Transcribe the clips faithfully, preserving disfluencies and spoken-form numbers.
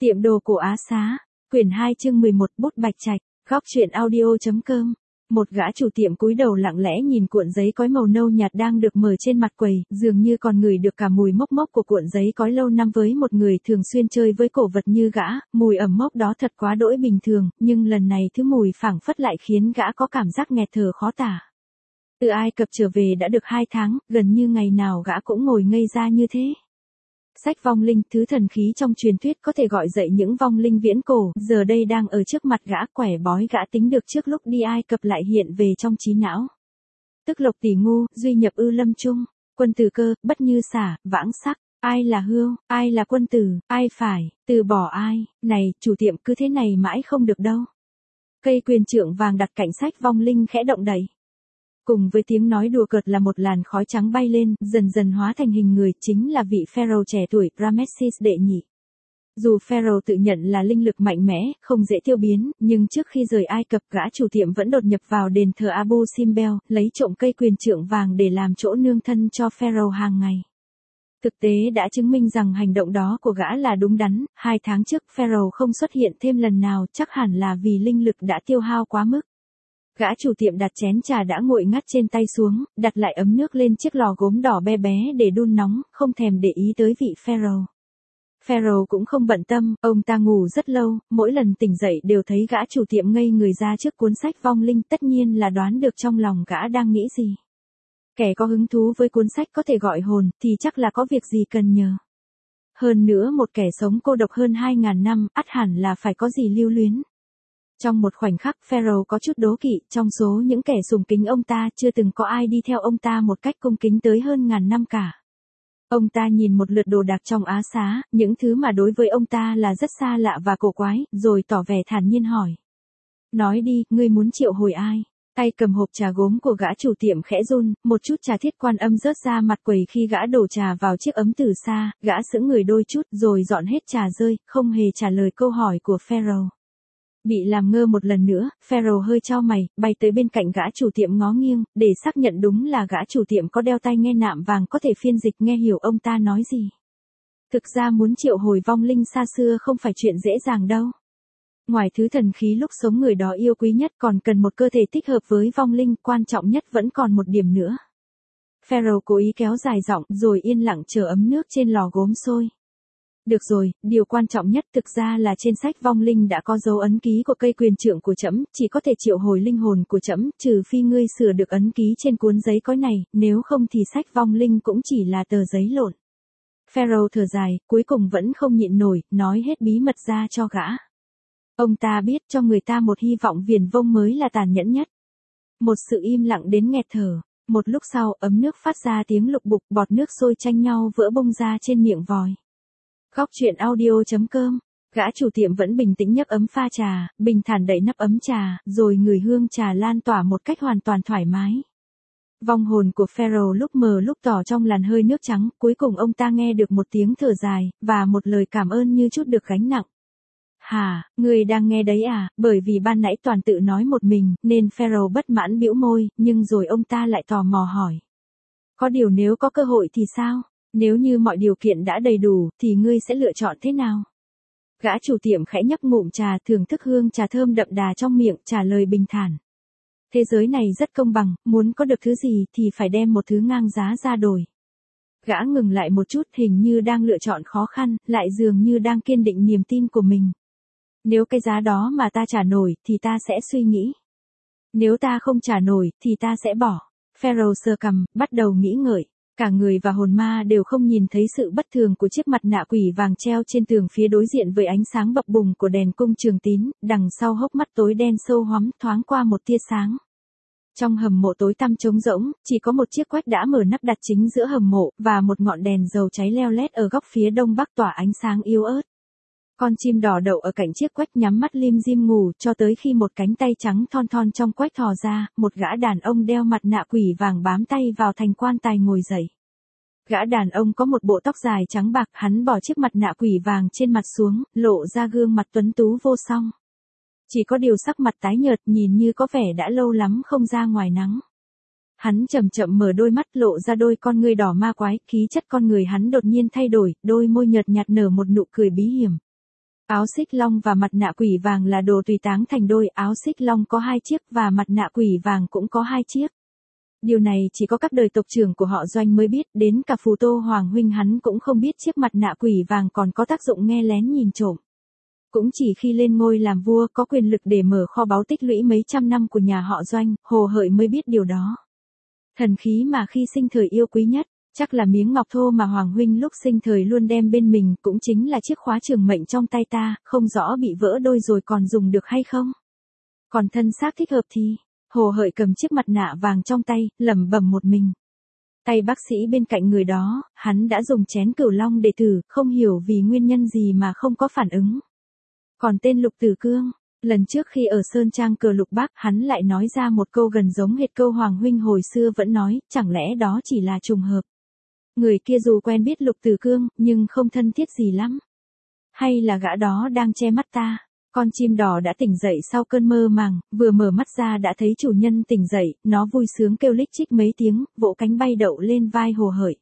Tiệm đồ cổ Á Xá, quyển hai chương mười một bút bạch trạch, góc truyện audio.com. Một gã chủ tiệm cúi đầu lặng lẽ nhìn cuộn giấy cói màu nâu nhạt đang được mở trên mặt quầy, dường như còn ngửi được cả mùi mốc mốc của cuộn giấy cói lâu năm. Với một người thường xuyên chơi với cổ vật như gã, mùi ẩm mốc đó thật quá đỗi bình thường, nhưng lần này thứ mùi phảng phất lại khiến gã có cảm giác nghẹt thở khó tả. Từ Ai Cập trở về đã được hai tháng, gần như ngày nào gã cũng ngồi ngây ra như thế. Sách vong linh, thứ thần khí trong truyền thuyết có thể gọi dậy những vong linh viễn cổ, giờ đây đang ở trước mặt gã. Quẻ bói gã tính được trước lúc đi Ai Cập lại hiện về trong trí não. Tức lộc tỷ ngu, duy nhập ư lâm trung, quân tử cơ, bất như xả, vãng sắc, ai là hươu, ai là quân tử, ai phải, từ bỏ ai, này, chủ tiệm cứ thế này mãi không được đâu. Cây quyền trượng vàng đặt cạnh sách vong linh khẽ động đậy. Cùng với tiếng nói đùa cợt là một làn khói trắng bay lên, dần dần hóa thành hình người, chính là vị Pharaoh trẻ tuổi Ramesses đệ nhị. Dù Pharaoh tự nhận là linh lực mạnh mẽ, không dễ tiêu biến, nhưng trước khi rời Ai Cập, gã chủ tiệm vẫn đột nhập vào đền thờ Abu Simbel, lấy trộm cây quyền trượng vàng để làm chỗ nương thân cho Pharaoh hàng ngày. Thực tế đã chứng minh rằng hành động đó của gã là đúng đắn. Hai tháng trước Pharaoh không xuất hiện thêm lần nào, chắc hẳn là vì linh lực đã tiêu hao quá mức. Gã chủ tiệm đặt chén trà đã nguội ngắt trên tay xuống, đặt lại ấm nước lên chiếc lò gốm đỏ be bé để đun nóng, không thèm để ý tới vị Pharaoh. Pharaoh cũng không bận tâm, ông ta ngủ rất lâu, mỗi lần tỉnh dậy đều thấy gã chủ tiệm ngây người ra trước cuốn sách vong linh, tất nhiên là đoán được trong lòng gã đang nghĩ gì. Kẻ có hứng thú với cuốn sách có thể gọi hồn, thì chắc là có việc gì cần nhờ. Hơn nữa một kẻ sống cô độc hơn hai ngàn năm, ắt hẳn là phải có gì lưu luyến. Trong một khoảnh khắc, Pharaoh có chút đố kỵ, trong số những kẻ sùng kính ông ta, chưa từng có ai đi theo ông ta một cách cung kính tới hơn ngàn năm cả. Ông ta nhìn một lượt đồ đạc trong Á Xá, những thứ mà đối với ông ta là rất xa lạ và cổ quái, rồi tỏ vẻ thản nhiên hỏi. Nói đi, ngươi muốn triệu hồi ai? Tay cầm hộp trà gốm của gã chủ tiệm khẽ run, một chút trà thiết quan âm rớt ra mặt quầy khi gã đổ trà vào chiếc ấm từ xa, gã sững người đôi chút rồi dọn hết trà rơi, không hề trả lời câu hỏi của Pharaoh. Bị làm ngơ một lần nữa, Pharaoh hơi chau mày, bay tới bên cạnh gã chủ tiệm ngó nghiêng, để xác nhận đúng là gã chủ tiệm có đeo tai nghe nạm vàng có thể phiên dịch nghe hiểu ông ta nói gì. Thực ra muốn triệu hồi vong linh xa xưa không phải chuyện dễ dàng đâu. Ngoài thứ thần khí lúc sống người đó yêu quý nhất còn cần một cơ thể thích hợp với vong linh, quan trọng nhất vẫn còn một điểm nữa. Pharaoh cố ý kéo dài giọng rồi yên lặng chờ ấm nước trên lò gốm sôi. Được rồi, điều quan trọng nhất thực ra là trên sách vong linh đã có dấu ấn ký của cây quyền trượng của trẫm, chỉ có thể triệu hồi linh hồn của trẫm, trừ phi ngươi sửa được ấn ký trên cuốn giấy cói này, nếu không thì sách vong linh cũng chỉ là tờ giấy lộn. Pharaoh thở dài, cuối cùng vẫn không nhịn nổi, nói hết bí mật ra cho gã. Ông ta biết cho người ta một hy vọng viển vông mới là tàn nhẫn nhất. Một sự im lặng đến nghẹt thở. Một lúc sau, ấm nước phát ra tiếng lục bục, bọt nước sôi tranh nhau vỡ bung ra trên miệng vòi. Góc truyện audio.com. Gã chủ tiệm vẫn bình tĩnh nhấc ấm pha trà, bình thản đậy nắp ấm trà, rồi ngửi hương trà lan tỏa một cách hoàn toàn thoải mái. Vong hồn của Pharaoh lúc mờ lúc tỏ trong làn hơi nước trắng, cuối cùng ông ta nghe được một tiếng thở dài, và một lời cảm ơn như chút được gánh nặng. Hả, người đang nghe đấy à? Bởi vì ban nãy toàn tự nói một mình, nên Pharaoh bất mãn bĩu môi, nhưng rồi ông ta lại tò mò hỏi. Có điều nếu có cơ hội thì sao? Nếu như mọi điều kiện đã đầy đủ, thì ngươi sẽ lựa chọn thế nào? Gã chủ tiệm khẽ nhấp ngụm trà, thưởng thức hương trà thơm đậm đà trong miệng, trả lời bình thản. Thế giới này rất công bằng, muốn có được thứ gì thì phải đem một thứ ngang giá ra đổi. Gã ngừng lại một chút, hình như đang lựa chọn khó khăn, lại dường như đang kiên định niềm tin của mình. Nếu cái giá đó mà ta trả nổi, thì ta sẽ suy nghĩ. Nếu ta không trả nổi, thì ta sẽ bỏ. Pharaoh sờ cằm, bắt đầu nghĩ ngợi. Cả người và hồn ma đều không nhìn thấy sự bất thường của chiếc mặt nạ quỷ vàng treo trên tường phía đối diện với ánh sáng bập bùng của đèn cung trường tín, đằng sau hốc mắt tối đen sâu hoắm thoáng qua một tia sáng. Trong hầm mộ tối tăm trống rỗng, chỉ có một chiếc quách đã mở nắp đặt chính giữa hầm mộ, và một ngọn đèn dầu cháy leo lét ở góc phía đông bắc tỏa ánh sáng yếu ớt. Con chim đỏ đậu ở cạnh chiếc quách nhắm mắt lim dim ngủ cho tới khi một cánh tay trắng thon thon trong quách thò ra, một gã đàn ông đeo mặt nạ quỷ vàng bám tay vào thành quan tài ngồi dậy. Gã đàn ông có một bộ tóc dài trắng bạc, hắn bỏ chiếc mặt nạ quỷ vàng trên mặt xuống, lộ ra gương mặt tuấn tú vô song. Chỉ có điều sắc mặt tái nhợt, nhìn như có vẻ đã lâu lắm không ra ngoài nắng. Hắn chậm chậm mở đôi mắt, lộ ra đôi con ngươi đỏ ma quái, khí chất con người hắn đột nhiên thay đổi, đôi môi nhợt nhạt nở một nụ cười bí hiểm. Áo xích long và mặt nạ quỷ vàng là đồ tùy táng thành đôi, áo xích long có hai chiếc và mặt nạ quỷ vàng cũng có hai chiếc. Điều này chỉ có các đời tộc trưởng của họ Doanh mới biết, đến cả Phù Tô Hoàng huynh hắn cũng không biết chiếc mặt nạ quỷ vàng còn có tác dụng nghe lén nhìn trộm. Cũng chỉ khi lên ngôi làm vua có quyền lực để mở kho báu tích lũy mấy trăm năm của nhà họ Doanh, Hồ Hợi mới biết điều đó. Thần khí mà khi sinh thời yêu quý nhất, chắc là miếng ngọc thô mà Hoàng huynh lúc sinh thời luôn đem bên mình, cũng chính là chiếc khóa trường mệnh trong tay ta, không rõ bị vỡ đôi rồi còn dùng được hay không. Còn thân xác thích hợp thì, Hồ Hợi cầm chiếc mặt nạ vàng trong tay, lẩm bẩm một mình. Tay bác sĩ bên cạnh người đó, hắn đã dùng chén cửu long để thử, không hiểu vì nguyên nhân gì mà không có phản ứng. Còn tên Lục Tử Cương, lần trước khi ở Sơn Trang cờ Lục Bắc, hắn lại nói ra một câu gần giống hệt câu Hoàng huynh hồi xưa vẫn nói, chẳng lẽ đó chỉ là trùng hợp. Người kia dù quen biết Lục Tử Cương, nhưng không thân thiết gì lắm. Hay là gã đó đang che mắt ta? Con chim đỏ đã tỉnh dậy sau cơn mơ màng, vừa mở mắt ra đã thấy chủ nhân tỉnh dậy, nó vui sướng kêu lích chích mấy tiếng, vỗ cánh bay đậu lên vai Hồ Hợi.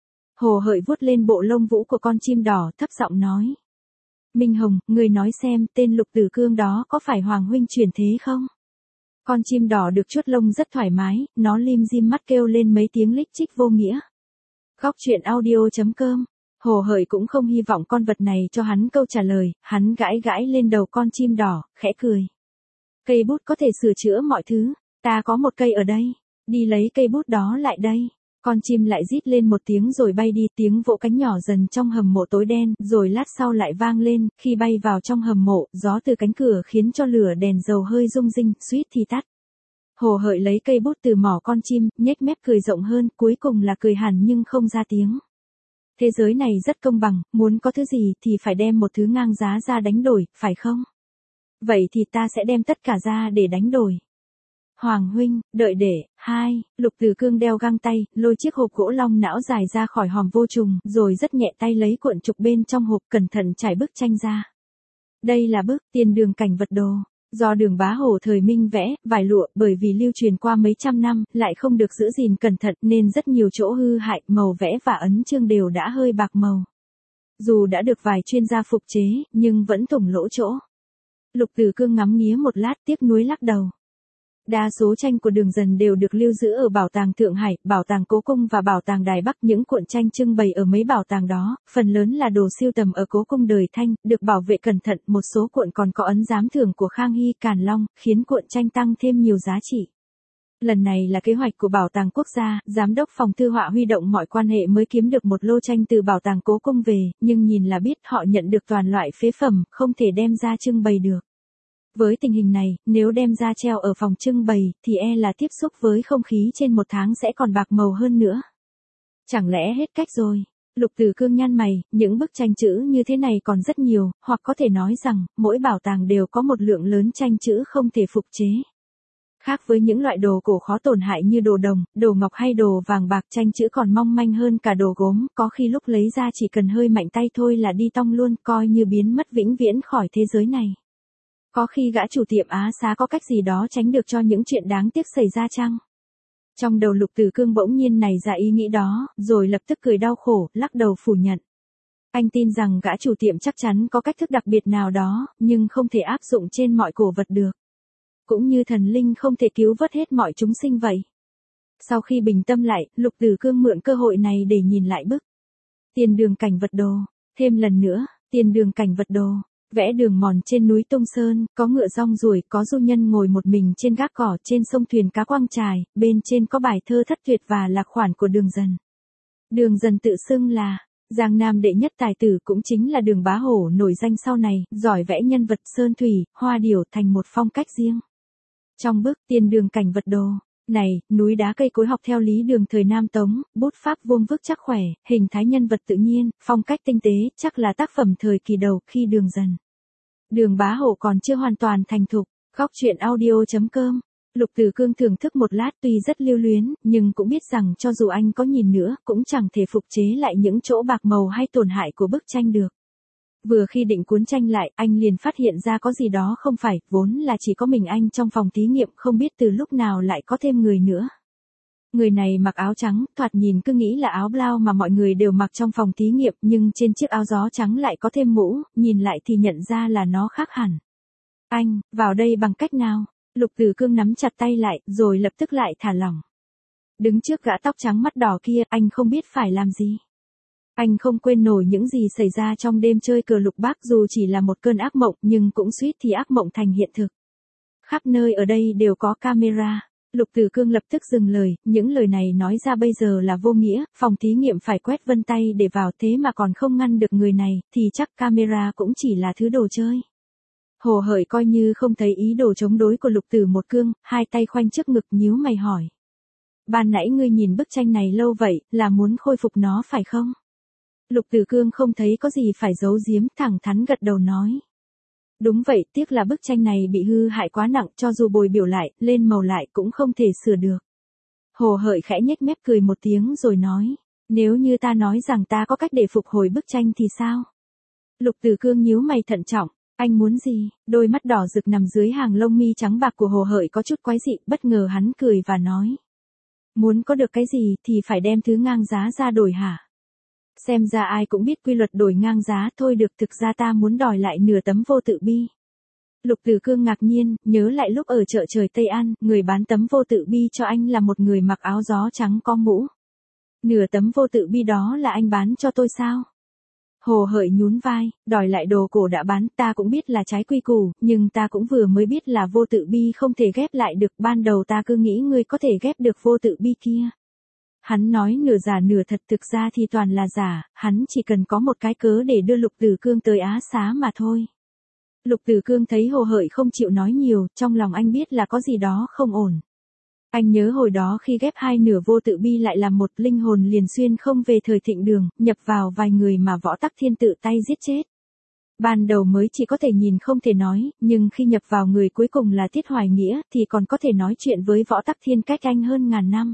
Hồ Hợi vuốt lên bộ lông vũ của con chim đỏ, thấp giọng nói. Minh Hồng, người nói xem, tên Lục Tử Cương đó có phải Hoàng huynh chuyển thế không? Con chim đỏ được chuốt lông rất thoải mái, nó lim dim mắt kêu lên mấy tiếng lích chích vô nghĩa. Góc truyện audio chấm com. Hồ Hợi cũng không hy vọng con vật này cho hắn câu trả lời, hắn gãi gãi lên đầu con chim đỏ, khẽ cười. Cây bút có thể sửa chữa mọi thứ, ta có một cây ở đây, đi lấy cây bút đó lại đây. Con chim lại rít lên một tiếng rồi bay đi, tiếng vỗ cánh nhỏ dần trong hầm mộ tối đen, rồi lát sau lại vang lên, khi bay vào trong hầm mộ, gió từ cánh cửa khiến cho lửa đèn dầu hơi rung rinh, suýt thì tắt. Hồ Hợi lấy cây bút từ mỏ con chim, nhếch mép cười rộng hơn, cuối cùng là cười hẳn nhưng không ra tiếng. Thế giới này rất công bằng, muốn có thứ gì thì phải đem một thứ ngang giá ra đánh đổi, phải không? Vậy thì ta sẽ đem tất cả ra để đánh đổi. Hoàng huynh, đợi để, hai, Lục Tử Cương đeo găng tay, lôi chiếc hộp gỗ long não dài ra khỏi hòm vô trùng, rồi rất nhẹ tay lấy cuộn trục bên trong hộp, cẩn thận trải bức tranh ra. Đây là bức Tiền Đường Cảnh Vật Đồ, do Đường Bá Hổ thời Minh vẽ, vải lụa, bởi vì lưu truyền qua mấy trăm năm, lại không được giữ gìn cẩn thận nên rất nhiều chỗ hư hại, màu vẽ và ấn chương đều đã hơi bạc màu. Dù đã được vài chuyên gia phục chế, nhưng vẫn thủng lỗ chỗ. Lục Tử Cương ngắm nghía một lát tiếc nuối lắc đầu. Đa số tranh của Đường Dần đều được lưu giữ ở Bảo tàng Thượng Hải, Bảo tàng Cố Cung và Bảo tàng Đài Bắc. Những cuộn tranh trưng bày ở mấy bảo tàng đó, phần lớn là đồ sưu tầm ở Cố Cung đời Thanh, được bảo vệ cẩn thận, một số cuộn còn có ấn giám thưởng của Khang Hy, Càn Long, khiến cuộn tranh tăng thêm nhiều giá trị. Lần này là kế hoạch của Bảo tàng Quốc gia, giám đốc phòng thư họa huy động mọi quan hệ mới kiếm được một lô tranh từ Bảo tàng Cố Cung về, nhưng nhìn là biết họ nhận được toàn loại phế phẩm, không thể đem ra trưng bày được. Với tình hình này, nếu đem ra treo ở phòng trưng bày, thì e là tiếp xúc với không khí trên một tháng sẽ còn bạc màu hơn nữa. Chẳng lẽ hết cách rồi? Lục Tử Cương nhăn mày, những bức tranh chữ như thế này còn rất nhiều, hoặc có thể nói rằng, mỗi bảo tàng đều có một lượng lớn tranh chữ không thể phục chế. Khác với những loại đồ cổ khó tổn hại như đồ đồng, đồ ngọc hay đồ vàng bạc, tranh chữ còn mong manh hơn cả đồ gốm, có khi lúc lấy ra chỉ cần hơi mạnh tay thôi là đi tong luôn, coi như biến mất vĩnh viễn khỏi thế giới này. Có khi gã chủ tiệm Á Xá có cách gì đó tránh được cho những chuyện đáng tiếc xảy ra chăng? Trong đầu Lục Tử Cương bỗng nhiên nảy ra ý nghĩ đó, rồi lập tức cười đau khổ, lắc đầu phủ nhận. Anh tin rằng gã chủ tiệm chắc chắn có cách thức đặc biệt nào đó, nhưng không thể áp dụng trên mọi cổ vật được. Cũng như thần linh không thể cứu vớt hết mọi chúng sinh vậy. Sau khi bình tâm lại, Lục Tử Cương mượn cơ hội này để nhìn lại bức Tiền Đường Cảnh Vật Đồ. Thêm lần nữa, Tiền Đường Cảnh Vật Đồ. Vẽ đường mòn trên núi Tung Sơn, có ngựa rong ruổi, có du nhân ngồi một mình trên gác cỏ, trên sông thuyền cá quăng chài, bên trên có bài thơ thất tuyệt và lạc khoản của Đường Dần. Đường Dần tự xưng là Giang Nam đệ nhất tài tử, cũng chính là Đường Bá Hổ nổi danh sau này, giỏi vẽ nhân vật sơn thủy, hoa điểu thành một phong cách riêng. Trong bức Tiền Đường Cảnh Vật Đồ này, núi đá cây cối học theo lý đường thời Nam Tống, bút pháp vuông vức chắc khỏe, hình thái nhân vật tự nhiên, phong cách tinh tế, chắc là tác phẩm thời kỳ đầu khi Đường Dần. Đường Bá Hổ còn chưa hoàn toàn thành thục. Góc truyện audio chấm com. Lục Tử Cương thưởng thức một lát, tuy rất lưu luyến, nhưng cũng biết rằng cho dù anh có nhìn nữa, cũng chẳng thể phục chế lại những chỗ bạc màu hay tổn hại của bức tranh được. Vừa khi định cuốn tranh lại, anh liền phát hiện ra có gì đó không phải, vốn là chỉ có mình anh trong phòng thí nghiệm, không biết từ lúc nào lại có thêm người nữa. Người này mặc áo trắng, thoạt nhìn cứ nghĩ là áo blau mà mọi người đều mặc trong phòng thí nghiệm, nhưng trên chiếc áo gió trắng lại có thêm mũ, nhìn lại thì nhận ra là nó khác hẳn. Anh, vào đây bằng cách nào? Lục Tử Cương nắm chặt tay lại, rồi lập tức lại thả lỏng. Đứng trước gã tóc trắng mắt đỏ kia, anh không biết phải làm gì. Anh không quên nổi những gì xảy ra trong đêm chơi cờ lục bác, dù chỉ là một cơn ác mộng nhưng cũng suýt thì ác mộng thành hiện thực. Khắp nơi ở đây đều có camera. Lục Tử Cương lập tức dừng lời, những lời này nói ra bây giờ là vô nghĩa, phòng thí nghiệm phải quét vân tay để vào, thế mà còn không ngăn được người này, thì chắc camera cũng chỉ là thứ đồ chơi. Hồ Hởi coi như không thấy ý đồ chống đối của Lục Tử Một Cương, hai tay khoanh trước ngực nhíu mày hỏi. Ban nãy ngươi nhìn bức tranh này lâu vậy, là muốn khôi phục nó phải không? Lục Tử Cương không thấy có gì phải giấu giếm, thẳng thắn gật đầu nói. Đúng vậy, tiếc là bức tranh này bị hư hại quá nặng, cho dù bồi biểu lại, lên màu lại cũng không thể sửa được. Hồ Hởi khẽ nhếch mép cười một tiếng rồi nói, nếu như ta nói rằng ta có cách để phục hồi bức tranh thì sao? Lục Tử Cương nhíu mày thận trọng, anh muốn gì? Đôi mắt đỏ rực nằm dưới hàng lông mi trắng bạc của Hồ Hởi có chút quái dị, bất ngờ hắn cười và nói. Muốn có được cái gì thì phải đem thứ ngang giá ra đổi hả? Xem ra ai cũng biết quy luật đổi ngang giá, thôi được, thực ra ta muốn đòi lại nửa tấm vô tự bi. Lục Tử Cương ngạc nhiên, nhớ lại lúc ở chợ trời Tây An, người bán tấm vô tự bi cho anh là một người mặc áo gió trắng có mũ. Nửa tấm vô tự bi đó là anh bán cho tôi sao? Hồ Hởi nhún vai, đòi lại đồ cổ đã bán, ta cũng biết là trái quy củ, nhưng ta cũng vừa mới biết là vô tự bi không thể ghép lại được, ban đầu ta cứ nghĩ ngươi có thể ghép được vô tự bi kia. Hắn nói nửa giả nửa thật, thực ra thì toàn là giả, hắn chỉ cần có một cái cớ để đưa Lục Tử Cương tới Á Xá mà thôi. Lục Tử Cương thấy Hồ Hởi không chịu nói nhiều, trong lòng anh biết là có gì đó không ổn. Anh nhớ hồi đó khi ghép hai nửa vô tự bi lại làm một, linh hồn liền xuyên không về thời Thịnh Đường, nhập vào vài người mà Võ Tắc Thiên tự tay giết chết. Ban đầu mới chỉ có thể nhìn không thể nói, nhưng khi nhập vào người cuối cùng là Tiết Hoài Nghĩa thì còn có thể nói chuyện với Võ Tắc Thiên cách anh hơn ngàn năm.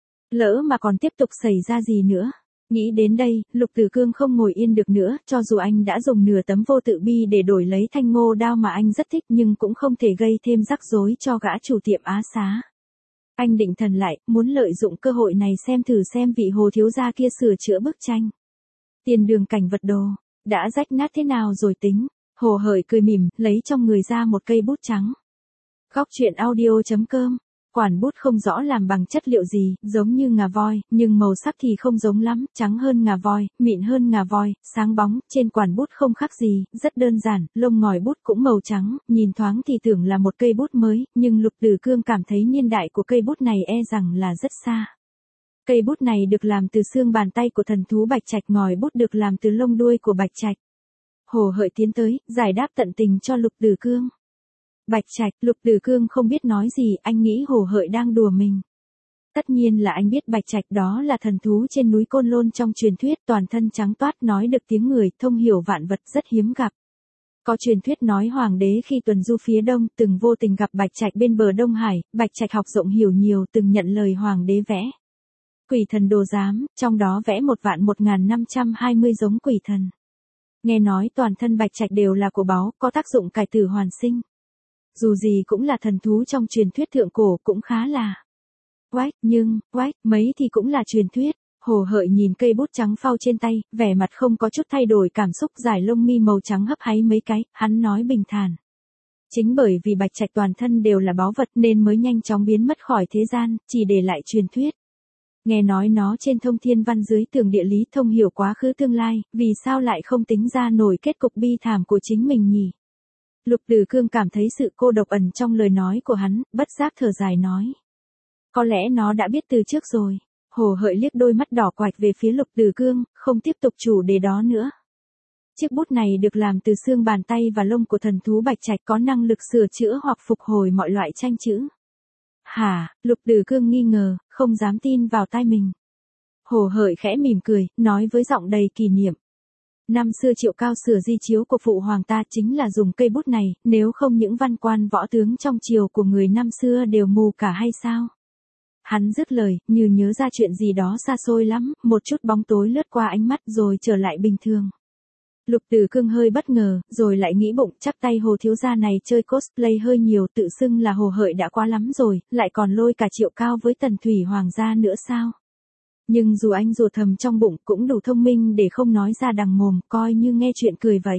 Lỡ mà còn tiếp tục xảy ra gì nữa. Nghĩ đến đây, Lục Tử Cương không ngồi yên được nữa, cho dù anh đã dùng nửa tấm vô tự bi để đổi lấy thanh ngô đao mà anh rất thích nhưng cũng không thể gây thêm rắc rối cho gã chủ tiệm Á Xá. Anh định thần lại, muốn lợi dụng cơ hội này xem thử xem vị Hồ thiếu gia kia sửa chữa bức tranh. Tiền đường cảnh vật đồ, đã rách nát thế nào rồi tính. Hồ Hởi cười mỉm, lấy trong người ra một cây bút trắng. Góc truyện audio chấm com. Quản bút không rõ làm bằng chất liệu gì, giống như ngà voi, nhưng màu sắc thì không giống lắm, trắng hơn ngà voi, mịn hơn ngà voi, sáng bóng, trên quản bút không khác gì, rất đơn giản, lông ngòi bút cũng màu trắng, nhìn thoáng thì tưởng là một cây bút mới, nhưng Lục Tử Cương cảm thấy niên đại của cây bút này e rằng là rất xa. Cây bút này được làm từ xương bàn tay của thần thú Bạch Trạch, ngòi bút được làm từ lông đuôi của Bạch Trạch. Hồ Hởi tiến tới, giải đáp tận tình cho Lục Tử Cương. Bạch Trạch, Lục Tử Cương không biết nói gì, anh nghĩ Hồ Hởi đang đùa mình. Tất nhiên là anh biết Bạch Trạch đó là thần thú trên núi Côn Lôn trong truyền thuyết, toàn thân trắng toát, nói được tiếng người, thông hiểu vạn vật, rất hiếm gặp. Có truyền thuyết nói hoàng đế khi tuần du phía đông, từng vô tình gặp Bạch Trạch bên bờ Đông Hải, Bạch Trạch học rộng hiểu nhiều, từng nhận lời hoàng đế vẽ quỷ thần đồ giám, trong đó vẽ một vạn một ngàn năm trăm hai mươi giống quỷ thần. Nghe nói toàn thân Bạch Trạch đều là của báu, có tác dụng cải tử hoàn sinh. Dù gì cũng là thần thú trong truyền thuyết thượng cổ, cũng khá là quách, nhưng, quách, mấy thì cũng là truyền thuyết. Hồ Hởi nhìn cây bút trắng phao trên tay, vẻ mặt không có chút thay đổi cảm xúc, giải lông mi màu trắng hấp háy mấy cái, hắn nói bình thản. Chính bởi vì Bạch Trạch toàn thân đều là báu vật nên mới nhanh chóng biến mất khỏi thế gian, chỉ để lại truyền thuyết. Nghe nói nó trên thông thiên văn dưới tường địa lý, thông hiểu quá khứ tương lai, vì sao lại không tính ra nổi kết cục bi thảm của chính mình nhỉ? Lục Tử Cương cảm thấy sự cô độc ẩn trong lời nói của hắn, bất giác thở dài nói. Có lẽ nó đã biết từ trước rồi. Hồ Hởi liếc đôi mắt đỏ quạch về phía Lục Tử Cương, không tiếp tục chủ đề đó nữa. Chiếc bút này được làm từ xương bàn tay và lông của thần thú Bạch Trạch, có năng lực sửa chữa hoặc phục hồi mọi loại tranh chữ. Hả? Lục Tử Cương nghi ngờ, không dám tin vào tai mình. Hồ Hởi khẽ mỉm cười, nói với giọng đầy kỷ niệm. Năm xưa Triệu Cao sửa di chiếu của phụ hoàng ta chính là dùng cây bút này, nếu không những văn quan võ tướng trong triều của người năm xưa đều mù cả hay sao? Hắn dứt lời, như nhớ ra chuyện gì đó xa xôi lắm, một chút bóng tối lướt qua ánh mắt rồi trở lại bình thường. Lục Tử Cương hơi bất ngờ, rồi lại nghĩ bụng, chắc tay Hồ thiếu gia này chơi cosplay hơi nhiều, tự xưng là Hồ Hợi đã quá lắm rồi, lại còn lôi cả Triệu Cao với Tần Thủy Hoàng gia nữa sao? Nhưng dù anh rủa thầm trong bụng cũng đủ thông minh để không nói ra đằng mồm, coi như nghe chuyện cười vậy.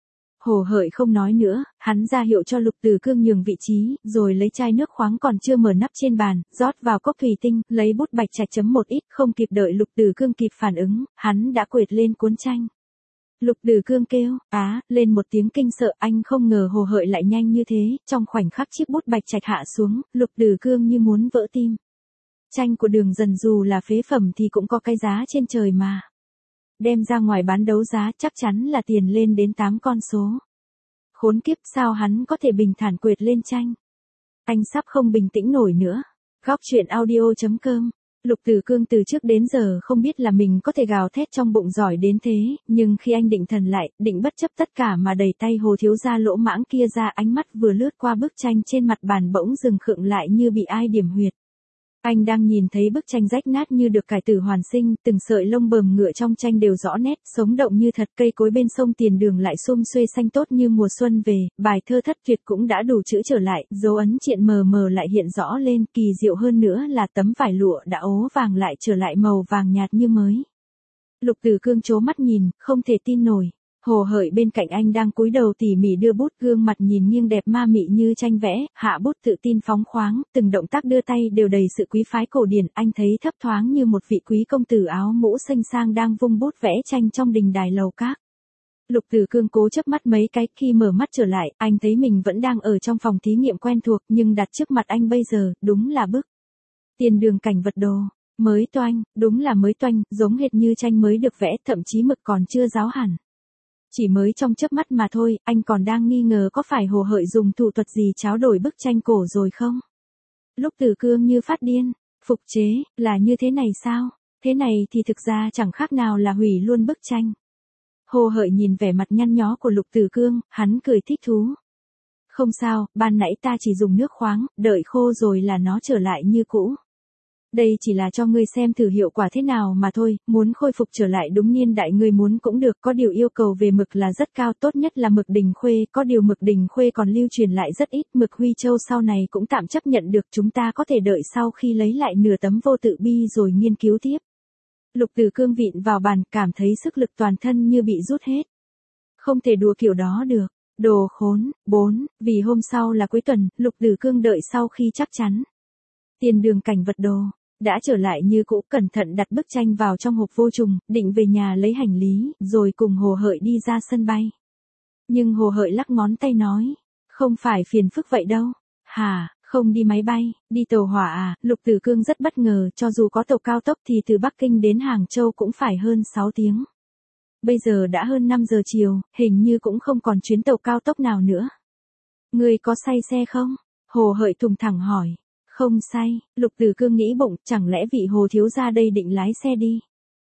Hồ Hợi không nói nữa, hắn ra hiệu cho Lục Tử Cương nhường vị trí, rồi lấy chai nước khoáng còn chưa mở nắp trên bàn, rót vào cốc thủy tinh, lấy bút bạch trạch chấm một ít, không kịp đợi Lục Tử Cương kịp phản ứng, hắn đã quệt lên cuốn tranh. Lục Tử Cương kêu, á, lên một tiếng kinh sợ, anh không ngờ Hồ Hợi lại nhanh như thế, trong khoảnh khắc chiếc bút bạch trạch hạ xuống, Lục Tử Cương như muốn vỡ tim. Tranh của Đường Dần dù là phế phẩm thì cũng có cái giá trên trời mà. Đem ra ngoài bán đấu giá chắc chắn là tiền lên đến tám con số. Khốn kiếp, sao hắn có thể bình thản quệt lên tranh? Anh sắp không bình tĩnh nổi nữa. Góc truyện audio chấm com. Lục Tử Cương từ trước đến giờ không biết là mình có thể gào thét trong bụng giỏi đến thế, nhưng khi anh định thần lại, định bất chấp tất cả mà đẩy tay Hồ thiếu gia lỗ mãng kia ra, ánh mắt vừa lướt qua bức tranh trên mặt bàn bỗng dừng khựng lại như bị ai điểm huyệt. Anh đang nhìn thấy bức tranh rách nát như được cải tử hoàn sinh, từng sợi lông bờm ngựa trong tranh đều rõ nét, sống động như thật, cây cối bên sông Tiền Đường lại sum xuê xanh tốt như mùa xuân về, bài thơ thất tuyệt cũng đã đủ chữ trở lại, dấu ấn triện mờ mờ lại hiện rõ lên, kỳ diệu hơn nữa là tấm vải lụa đã ố vàng lại trở lại màu vàng nhạt như mới. Lục Tử Cương trố mắt nhìn, không thể tin nổi. Hồ Hợi bên cạnh anh đang cúi đầu tỉ mỉ đưa bút, gương mặt nhìn nghiêng đẹp ma mị như tranh vẽ, hạ bút tự tin phóng khoáng, từng động tác đưa tay đều đầy sự quý phái cổ điển, anh thấy thấp thoáng như một vị quý công tử áo mũ xanh sang đang vung bút vẽ tranh trong đình đài lầu các. Lục Tử Cương cố chớp mắt mấy cái, khi mở mắt trở lại, anh thấy mình vẫn đang ở trong phòng thí nghiệm quen thuộc, nhưng đặt trước mặt anh bây giờ, đúng là bức Tiền Đường cảnh vật đồ, mới toanh, đúng là mới toanh, giống hệt như tranh mới được vẽ, thậm chí mực còn chưa ráo hẳn. Chỉ mới trong chớp mắt mà thôi, anh còn đang nghi ngờ có phải Hồ Hợi dùng thủ thuật gì tráo đổi bức tranh cổ rồi không? Lục Tử Cương như phát điên, phục chế, là như thế này sao? Thế này thì thực ra chẳng khác nào là hủy luôn bức tranh. Hồ Hợi nhìn vẻ mặt nhăn nhó của Lục Tử Cương, hắn cười thích thú. Không sao, ban nãy ta chỉ dùng nước khoáng, đợi khô rồi là nó trở lại như cũ. Đây chỉ là cho ngươi xem thử hiệu quả thế nào mà thôi, muốn khôi phục trở lại đúng niên đại ngươi muốn cũng được, có điều yêu cầu về mực là rất cao, tốt nhất là mực Đình Khuê, có điều mực Đình Khuê còn lưu truyền lại rất ít, mực Huy Châu sau này cũng tạm chấp nhận được, chúng ta có thể đợi sau khi lấy lại nửa tấm Vô Tự Bi rồi nghiên cứu tiếp. Lục Tử Cương vịn vào bàn, cảm thấy sức lực toàn thân như bị rút hết. Không thể đùa kiểu đó được. Đồ khốn. Bốn, vì hôm sau là cuối tuần, Lục Tử Cương đợi sau khi chắc chắn. Tiền Đường cảnh vật đồ đã trở lại như cũ, cẩn thận đặt bức tranh vào trong hộp vô trùng, định về nhà lấy hành lý, rồi cùng Hồ Hợi đi ra sân bay. Nhưng Hồ Hợi lắc ngón tay nói, không phải phiền phức vậy đâu. Hả, không đi máy bay, đi tàu hỏa à? Lục Tử Cương rất bất ngờ, cho dù có tàu cao tốc thì từ Bắc Kinh đến Hàng Châu cũng phải hơn sáu tiếng. Bây giờ đã hơn năm giờ chiều, hình như cũng không còn chuyến tàu cao tốc nào nữa. Người có say xe không? Hồ Hợi thùng thẳng hỏi. Không say, Lục Tử Cương nghĩ bụng, chẳng lẽ vị Hồ thiếu gia đây định lái xe đi.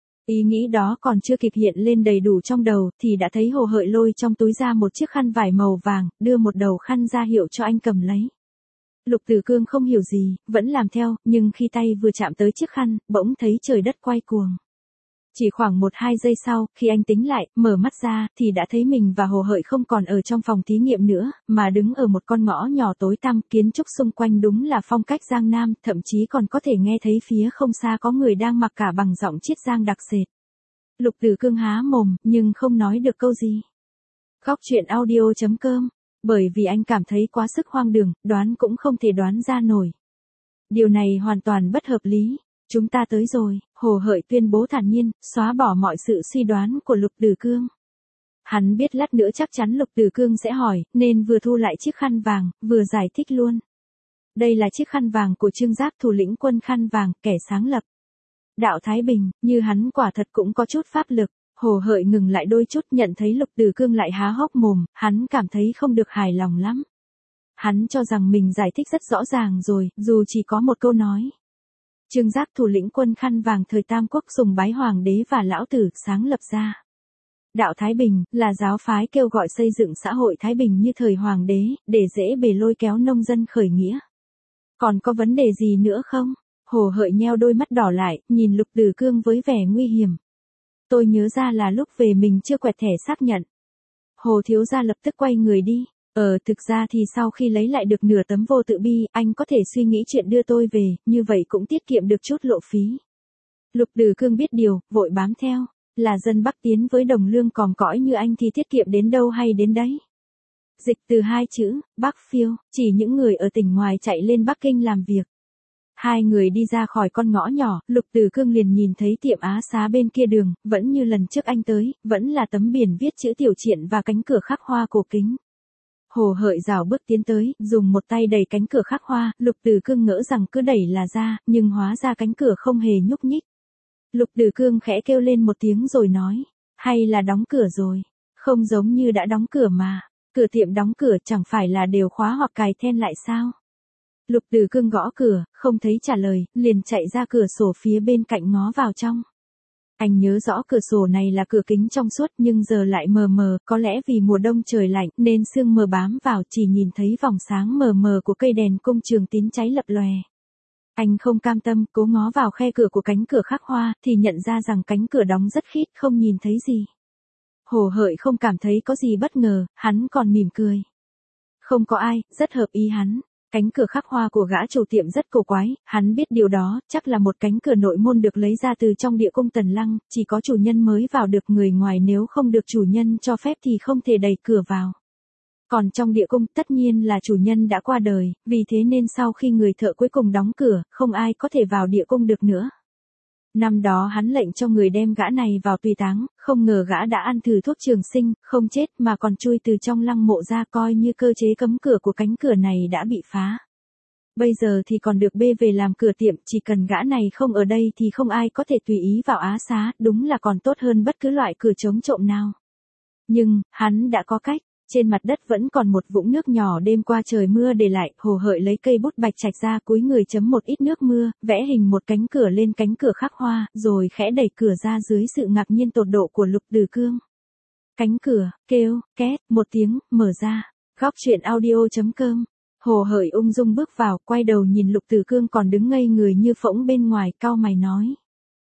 Ý nghĩ đó còn chưa kịp hiện lên đầy đủ trong đầu, thì đã thấy Hồ Hợi lôi trong túi ra một chiếc khăn vải màu vàng, đưa một đầu khăn ra hiệu cho anh cầm lấy. Lục Tử Cương không hiểu gì, vẫn làm theo, nhưng khi tay vừa chạm tới chiếc khăn, bỗng thấy trời đất quay cuồng. Chỉ khoảng một hai giây sau, khi anh tính lại, mở mắt ra, thì đã thấy mình và Hồ Hợi không còn ở trong phòng thí nghiệm nữa, mà đứng ở một con ngõ nhỏ tối tăm, kiến trúc xung quanh đúng là phong cách Giang Nam, thậm chí còn có thể nghe thấy phía không xa có người đang mặc cả bằng giọng Chiết Giang đặc sệt. Lục Tử Cương há mồm, nhưng không nói được câu gì. Góc truyện audio chấm com, bởi vì anh cảm thấy quá sức hoang đường, đoán cũng không thể đoán ra nổi. Điều này hoàn toàn bất hợp lý. Chúng ta tới rồi, Hồ Hợi tuyên bố thản nhiên, xóa bỏ mọi sự suy đoán của Lục Tử Cương. Hắn biết lát nữa chắc chắn Lục Tử Cương sẽ hỏi, nên vừa thu lại chiếc khăn vàng, vừa giải thích luôn. Đây là chiếc khăn vàng của Trương Giáp, thủ lĩnh quân khăn vàng, kẻ sáng lập Đạo Thái Bình, như hắn quả thật cũng có chút pháp lực. Hồ Hợi ngừng lại đôi chút, nhận thấy Lục Tử Cương lại há hốc mồm, hắn cảm thấy không được hài lòng lắm. Hắn cho rằng mình giải thích rất rõ ràng rồi, dù chỉ có một câu nói. Trương Giác, thủ lĩnh quân khăn vàng thời Tam Quốc, sùng bái hoàng đế và lão tử, sáng lập ra Đạo Thái Bình, là giáo phái kêu gọi xây dựng xã hội thái bình như thời hoàng đế, để dễ bề lôi kéo nông dân khởi nghĩa. Còn có vấn đề gì nữa không? Hồ Hợi nheo đôi mắt đỏ lại, nhìn Lục Tử Cương với vẻ nguy hiểm. Tôi nhớ ra là lúc về mình chưa quẹt thẻ xác nhận. Hồ thiếu gia lập tức quay người đi. Ờ thực ra thì sau khi lấy lại được nửa tấm vô tự bi, anh có thể suy nghĩ chuyện đưa tôi về, như vậy cũng tiết kiệm được chút lộ phí. Lục Từ Cương biết điều, vội bám theo. Là dân Bắc tiến với đồng lương còm cõi như anh thì tiết kiệm đến đâu hay đến đấy. Dịch từ hai chữ, Bắc phiêu, chỉ những người ở tỉnh ngoài chạy lên Bắc Kinh làm việc. Hai người đi ra khỏi con ngõ nhỏ, Lục Từ Cương liền nhìn thấy tiệm Á Xá bên kia đường, vẫn như lần trước anh tới, vẫn là tấm biển viết chữ tiểu triện và cánh cửa khắc hoa cổ kính. Hồ Hợi rảo bước tiến tới, dùng một tay đẩy cánh cửa khắc hoa, Lục Từ Cương ngỡ rằng cứ đẩy là ra, nhưng hóa ra cánh cửa không hề nhúc nhích. Lục Từ Cương khẽ kêu lên một tiếng rồi nói, hay là đóng cửa rồi, không giống như đã đóng cửa mà, cửa tiệm đóng cửa chẳng phải là đều khóa hoặc cài then lại sao? Lục Từ Cương gõ cửa, không thấy trả lời, liền chạy ra cửa sổ phía bên cạnh ngó vào trong. Anh nhớ rõ cửa sổ này là cửa kính trong suốt nhưng giờ lại mờ mờ, có lẽ vì mùa đông trời lạnh nên sương mờ bám vào, chỉ nhìn thấy vòng sáng mờ mờ của cây đèn cung trường tín cháy lập lòe. Anh không cam tâm, cố ngó vào khe cửa của cánh cửa khắc hoa, thì nhận ra rằng cánh cửa đóng rất khít, không nhìn thấy gì. Hồ Hợi không cảm thấy có gì bất ngờ, hắn còn mỉm cười. Không có ai, rất hợp ý hắn. Cánh cửa khắc hoa của gã chủ tiệm rất cổ quái, hắn biết điều đó, chắc là một cánh cửa nội môn được lấy ra từ trong địa cung Tần Lăng, chỉ có chủ nhân mới vào được, người ngoài nếu không được chủ nhân cho phép thì không thể đẩy cửa vào. Còn trong địa cung tất nhiên là chủ nhân đã qua đời, vì thế nên sau khi người thợ cuối cùng đóng cửa, không ai có thể vào địa cung được nữa. Năm đó hắn lệnh cho người đem gã này vào tùy táng, không ngờ gã đã ăn thử thuốc trường sinh, không chết mà còn chui từ trong lăng mộ ra, coi như cơ chế cấm cửa của cánh cửa này đã bị phá. Bây giờ thì còn được bê về làm cửa tiệm, chỉ cần gã này không ở đây thì không ai có thể tùy ý vào Á Xá, đúng là còn tốt hơn bất cứ loại cửa chống trộm nào. Nhưng, hắn đã có cách. Trên mặt đất vẫn còn một vũng nước nhỏ đêm qua trời mưa để lại, Hồ Hợi lấy cây bút bạch trạch ra, cúi người chấm một ít nước mưa, vẽ hình một cánh cửa lên cánh cửa khắc hoa, rồi khẽ đẩy cửa ra dưới sự ngạc nhiên tột độ của Lục Từ Cương. Cánh cửa, kêu, két, một tiếng, mở ra. Góc truyện audio chấm com. Hồ Hợi ung dung bước vào, quay đầu nhìn Lục Từ Cương còn đứng ngây người như phỗng bên ngoài, cau mày nói.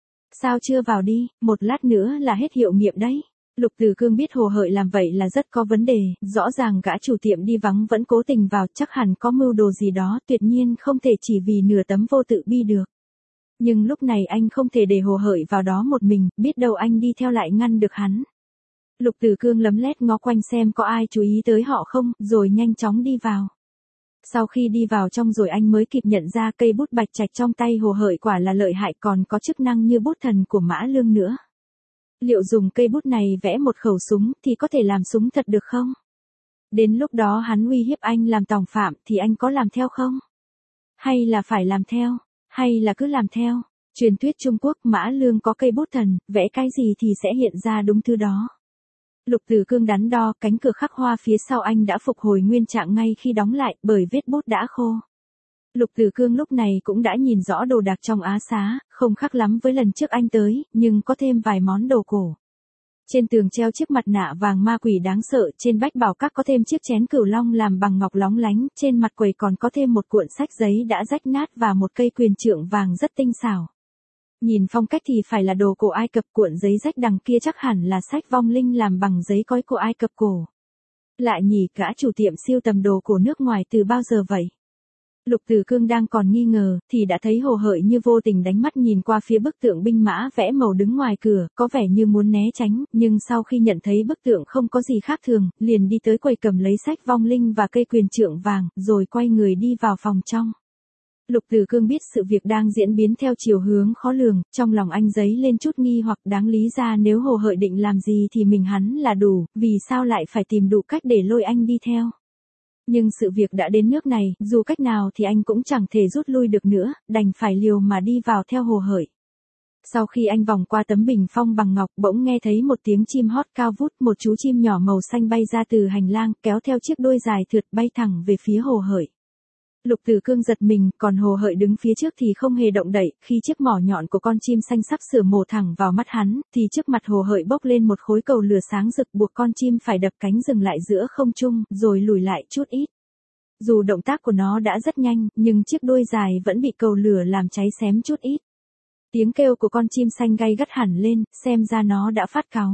Sao chưa vào đi, một lát nữa là hết hiệu nghiệm đấy. Lục Từ Cương biết Hồ Hợi làm vậy là rất có vấn đề, rõ ràng gã chủ tiệm đi vắng vẫn cố tình vào, chắc hẳn có mưu đồ gì đó, tuyệt nhiên không thể chỉ vì nửa tấm vô tự bi được. Nhưng lúc này anh không thể để Hồ Hợi vào đó một mình, biết đâu anh đi theo lại ngăn được hắn. Lục Từ Cương lấm lét ngó quanh xem có ai chú ý tới họ không, rồi nhanh chóng đi vào. Sau khi đi vào trong rồi anh mới kịp nhận ra cây bút bạch trạch trong tay Hồ Hợi quả là lợi hại, còn có chức năng như bút thần của Mã Lương nữa. Liệu dùng cây bút này vẽ một khẩu súng thì có thể làm súng thật được không? Đến lúc đó hắn uy hiếp anh làm tòng phạm thì anh có làm theo không? Hay là phải làm theo? Hay là cứ làm theo? Truyền thuyết Trung Quốc Mã Lương có cây bút thần, vẽ cái gì thì sẽ hiện ra đúng thứ đó. Lục Từ Cương đắn đo, cánh cửa khắc hoa phía sau anh đã phục hồi nguyên trạng ngay khi đóng lại, bởi vết bút đã khô. Lục Từ Cương lúc này cũng đã nhìn rõ đồ đạc trong Á Xá, không khác lắm với lần trước anh tới, nhưng có thêm vài món đồ cổ. Trên tường treo chiếc mặt nạ vàng ma quỷ đáng sợ, trên bách bảo các có thêm chiếc chén cửu long làm bằng ngọc lóng lánh, trên mặt quầy còn có thêm một cuộn sách giấy đã rách nát và một cây quyền trượng vàng rất tinh xảo. Nhìn phong cách thì phải là đồ cổ Ai Cập, cuộn giấy rách đằng kia chắc hẳn là sách vong linh làm bằng giấy cói của Ai Cập cổ. Lại nhỉ, gã chủ tiệm siêu tầm đồ cổ nước ngoài từ bao giờ vậy? Lục Từ Cương đang còn nghi ngờ, thì đã thấy Hồ Hợi như vô tình đánh mắt nhìn qua phía bức tượng binh mã vẽ màu đứng ngoài cửa, có vẻ như muốn né tránh, nhưng sau khi nhận thấy bức tượng không có gì khác thường, liền đi tới quầy cầm lấy sách vong linh và cây quyền trượng vàng, rồi quay người đi vào phòng trong. Lục Từ Cương biết sự việc đang diễn biến theo chiều hướng khó lường, trong lòng anh dấy lên chút nghi hoặc, đáng lý ra nếu Hồ Hợi định làm gì thì mình hắn là đủ, vì sao lại phải tìm đủ cách để lôi anh đi theo. Nhưng sự việc đã đến nước này, dù cách nào thì anh cũng chẳng thể rút lui được nữa, đành phải liều mà đi vào theo Hồ Hợi. Sau khi anh vòng qua tấm bình phong bằng ngọc, bỗng nghe thấy một tiếng chim hót cao vút, một chú chim nhỏ màu xanh bay ra từ hành lang, kéo theo chiếc đuôi dài thượt bay thẳng về phía Hồ Hợi. Lục Từ Cương giật mình, còn Hồ Hợi đứng phía trước thì không hề động đậy, khi chiếc mỏ nhọn của con chim xanh sắp sửa mổ thẳng vào mắt hắn, thì trước mặt Hồ Hợi bốc lên một khối cầu lửa sáng rực, buộc con chim phải đập cánh dừng lại giữa không trung, rồi lùi lại chút ít. Dù động tác của nó đã rất nhanh, nhưng chiếc đuôi dài vẫn bị cầu lửa làm cháy xém chút ít. Tiếng kêu của con chim xanh gay gắt hẳn lên, xem ra nó đã phát cáu.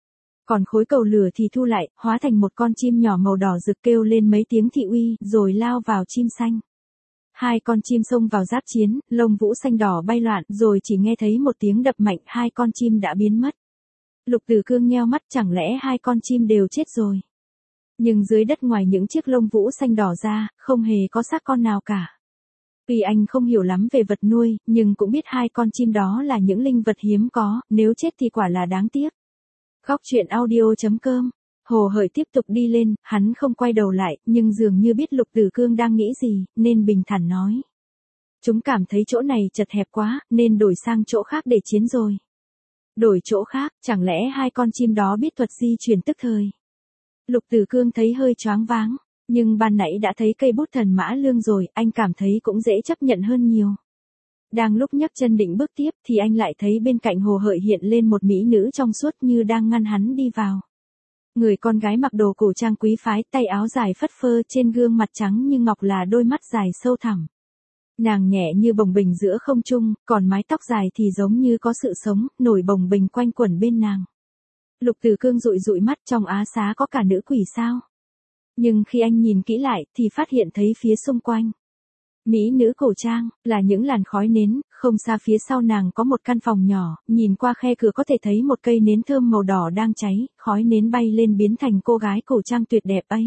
Còn khối cầu lửa thì thu lại, hóa thành một con chim nhỏ màu đỏ rực kêu lên mấy tiếng thị uy, rồi lao vào chim xanh. Hai con chim xông vào giáp chiến, lông vũ xanh đỏ bay loạn, rồi chỉ nghe thấy một tiếng đập mạnh, hai con chim đã biến mất. Lục Tử Cương nheo mắt, chẳng lẽ hai con chim đều chết rồi. Nhưng dưới đất ngoài những chiếc lông vũ xanh đỏ ra, không hề có xác con nào cả. Tuy anh không hiểu lắm về vật nuôi, nhưng cũng biết hai con chim đó là những linh vật hiếm có, nếu chết thì quả là đáng tiếc. Góc truyện audio chấm com. Hồ Hởi tiếp tục đi lên, hắn không quay đầu lại, nhưng dường như biết Lục Tử Cương đang nghĩ gì, nên bình thản nói. Chúng cảm thấy chỗ này chật hẹp quá, nên đổi sang chỗ khác để chiến rồi. Đổi chỗ khác, chẳng lẽ hai con chim đó biết thuật di chuyển tức thời? Lục Tử Cương thấy hơi choáng váng, nhưng ban nãy đã thấy cây bút thần mã lương rồi, anh cảm thấy cũng dễ chấp nhận hơn nhiều. Đang lúc nhấc chân định bước tiếp thì anh lại thấy bên cạnh Hồ Hởi hiện lên một mỹ nữ trong suốt như đang ngăn hắn đi vào. Người con gái mặc đồ cổ trang quý phái, tay áo dài phất phơ, trên gương mặt trắng như ngọc là đôi mắt dài sâu thẳm. Nàng nhẹ như bồng bềnh giữa không trung, còn mái tóc dài thì giống như có sự sống, nổi bồng bềnh quanh quẩn bên nàng. Lục Tử Cương dụi dụi mắt, trong á xá có cả nữ quỷ sao? Nhưng khi anh nhìn kỹ lại thì phát hiện thấy phía xung quanh mỹ nữ cổ trang là những làn khói nến, không xa phía sau nàng có một căn phòng nhỏ, nhìn qua khe cửa có thể thấy một cây nến thơm màu đỏ đang cháy, khói nến bay lên biến thành cô gái cổ trang tuyệt đẹp ấy.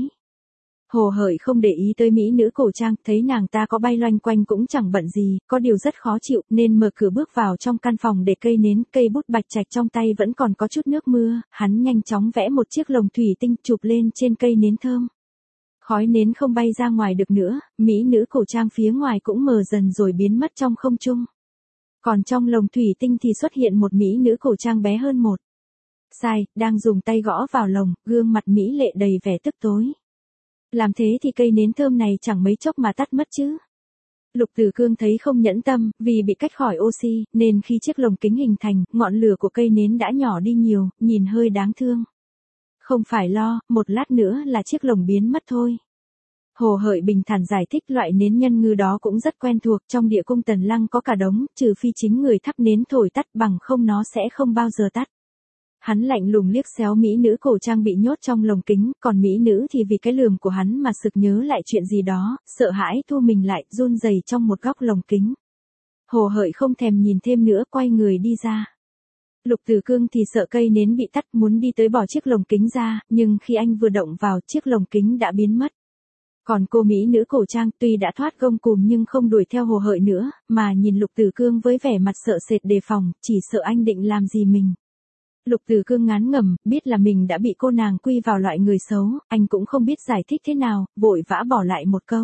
Hồ Hởi không để ý tới mỹ nữ cổ trang, thấy nàng ta có bay loanh quanh cũng chẳng bận gì, có điều rất khó chịu, nên mở cửa bước vào trong căn phòng để cây nến, cây bút bạch trạch trong tay vẫn còn có chút nước mưa, hắn nhanh chóng vẽ một chiếc lồng thủy tinh chụp lên trên cây nến thơm. Khói nến không bay ra ngoài được nữa, mỹ nữ cổ trang phía ngoài cũng mờ dần rồi biến mất trong không trung. Còn trong lồng thủy tinh thì xuất hiện một mỹ nữ cổ trang bé hơn một sai, đang dùng tay gõ vào lồng, gương mặt mỹ lệ đầy vẻ tức tối. Làm thế thì cây nến thơm này chẳng mấy chốc mà tắt mất chứ. Lục Tử Cương thấy không nhẫn tâm, vì bị cách khỏi oxy, nên khi chiếc lồng kính hình thành, ngọn lửa của cây nến đã nhỏ đi nhiều, nhìn hơi đáng thương. Không phải lo, một lát nữa là chiếc lồng biến mất thôi. Hồ Hởi bình thản giải thích loại nến nhân ngư đó cũng rất quen thuộc, trong địa cung Tần Lăng có cả đống, trừ phi chính người thắp nến thổi tắt, bằng không nó sẽ không bao giờ tắt. Hắn lạnh lùng liếc xéo mỹ nữ cổ trang bị nhốt trong lồng kính, còn mỹ nữ thì vì cái lườm của hắn mà sực nhớ lại chuyện gì đó, sợ hãi thu mình lại, run rẩy trong một góc lồng kính. Hồ Hởi không thèm nhìn thêm nữa, quay người đi ra. Lục Tử Cương thì sợ cây nến bị tắt, muốn đi tới bỏ chiếc lồng kính ra, nhưng khi anh vừa động vào, chiếc lồng kính đã biến mất. Còn cô mỹ nữ cổ trang tuy đã thoát gông cùm nhưng không đuổi theo Hồ Hởi nữa, mà nhìn Lục Tử Cương với vẻ mặt sợ sệt đề phòng, chỉ sợ anh định làm gì mình. Lục Tử Cương ngán ngẩm, biết là mình đã bị cô nàng quy vào loại người xấu, anh cũng không biết giải thích thế nào, vội vã bỏ lại một câu.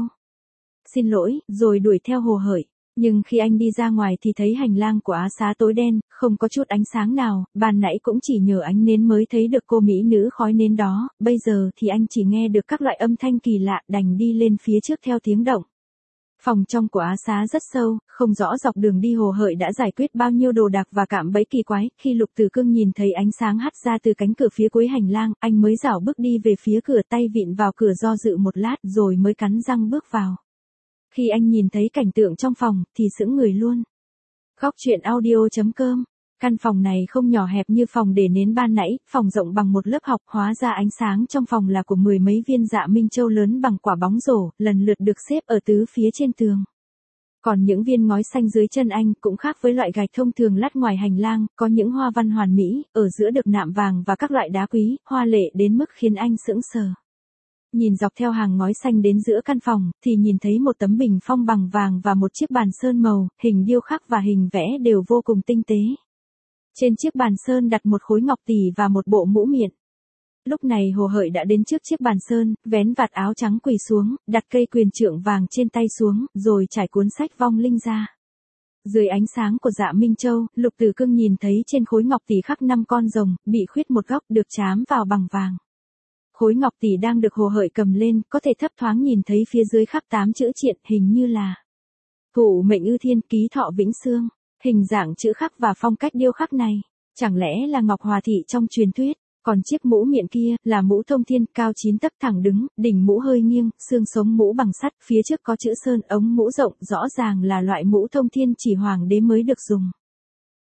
Xin lỗi, rồi đuổi theo Hồ Hởi. Nhưng khi anh đi ra ngoài thì thấy hành lang của á xá tối đen, không có chút ánh sáng nào, ban nãy cũng chỉ nhờ ánh nến mới thấy được cô mỹ nữ khói nến đó, bây giờ thì anh chỉ nghe được các loại âm thanh kỳ lạ, đành đi lên phía trước theo tiếng động. Phòng trong của á xá rất sâu, không rõ dọc đường đi Hồ Hởi đã giải quyết bao nhiêu đồ đạc và cạm bẫy kỳ quái, khi Lục Tử Cương nhìn thấy ánh sáng hắt ra từ cánh cửa phía cuối hành lang, anh mới rảo bước đi về phía cửa, tay vịn vào cửa do dự một lát rồi mới cắn răng bước vào. Khi anh nhìn thấy cảnh tượng trong phòng, thì sững người luôn. Góc truyện audio chấm com. Căn phòng này không nhỏ hẹp như phòng để nến ban nãy, phòng rộng bằng một lớp học, hóa ra ánh sáng trong phòng là của mười mấy viên dạ minh châu lớn bằng quả bóng rổ, lần lượt được xếp ở tứ phía trên tường. Còn những viên ngói xanh dưới chân anh cũng khác với loại gạch thông thường lát ngoài hành lang, có những hoa văn hoàn mỹ, ở giữa được nạm vàng và các loại đá quý, hoa lệ đến mức khiến anh sững sờ. Nhìn dọc theo hàng ngói xanh đến giữa căn phòng, thì nhìn thấy một tấm bình phong bằng vàng và một chiếc bàn sơn màu, hình điêu khắc và hình vẽ đều vô cùng tinh tế. Trên chiếc bàn sơn đặt một khối ngọc tỷ và một bộ mũ miện. Lúc này Hồ Hởi đã đến trước chiếc bàn sơn, vén vạt áo trắng quỳ xuống, đặt cây quyền trượng vàng trên tay xuống, rồi trải cuốn sách vong linh ra. Dưới ánh sáng của dạ Minh Châu, Lục Tử Cương nhìn thấy trên khối ngọc tỷ khắc năm con rồng, bị khuyết một góc được trám vào bằng vàng. Khối ngọc tỷ đang được Hồ Hởi cầm lên, có thể thấp thoáng nhìn thấy phía dưới khắc tám chữ triện, hình như là Thụ mệnh ư thiên, ký thọ vĩnh xương. Hình dạng chữ khắc và phong cách điêu khắc này, chẳng lẽ là Ngọc Hòa Thị trong truyền thuyết? Còn chiếc mũ miện kia là mũ thông thiên, cao chín tấc thẳng đứng, đỉnh mũ hơi nghiêng, xương sống mũ bằng sắt, phía trước có chữ sơn, ống mũ rộng, rõ ràng là loại mũ thông thiên chỉ hoàng đế mới được dùng.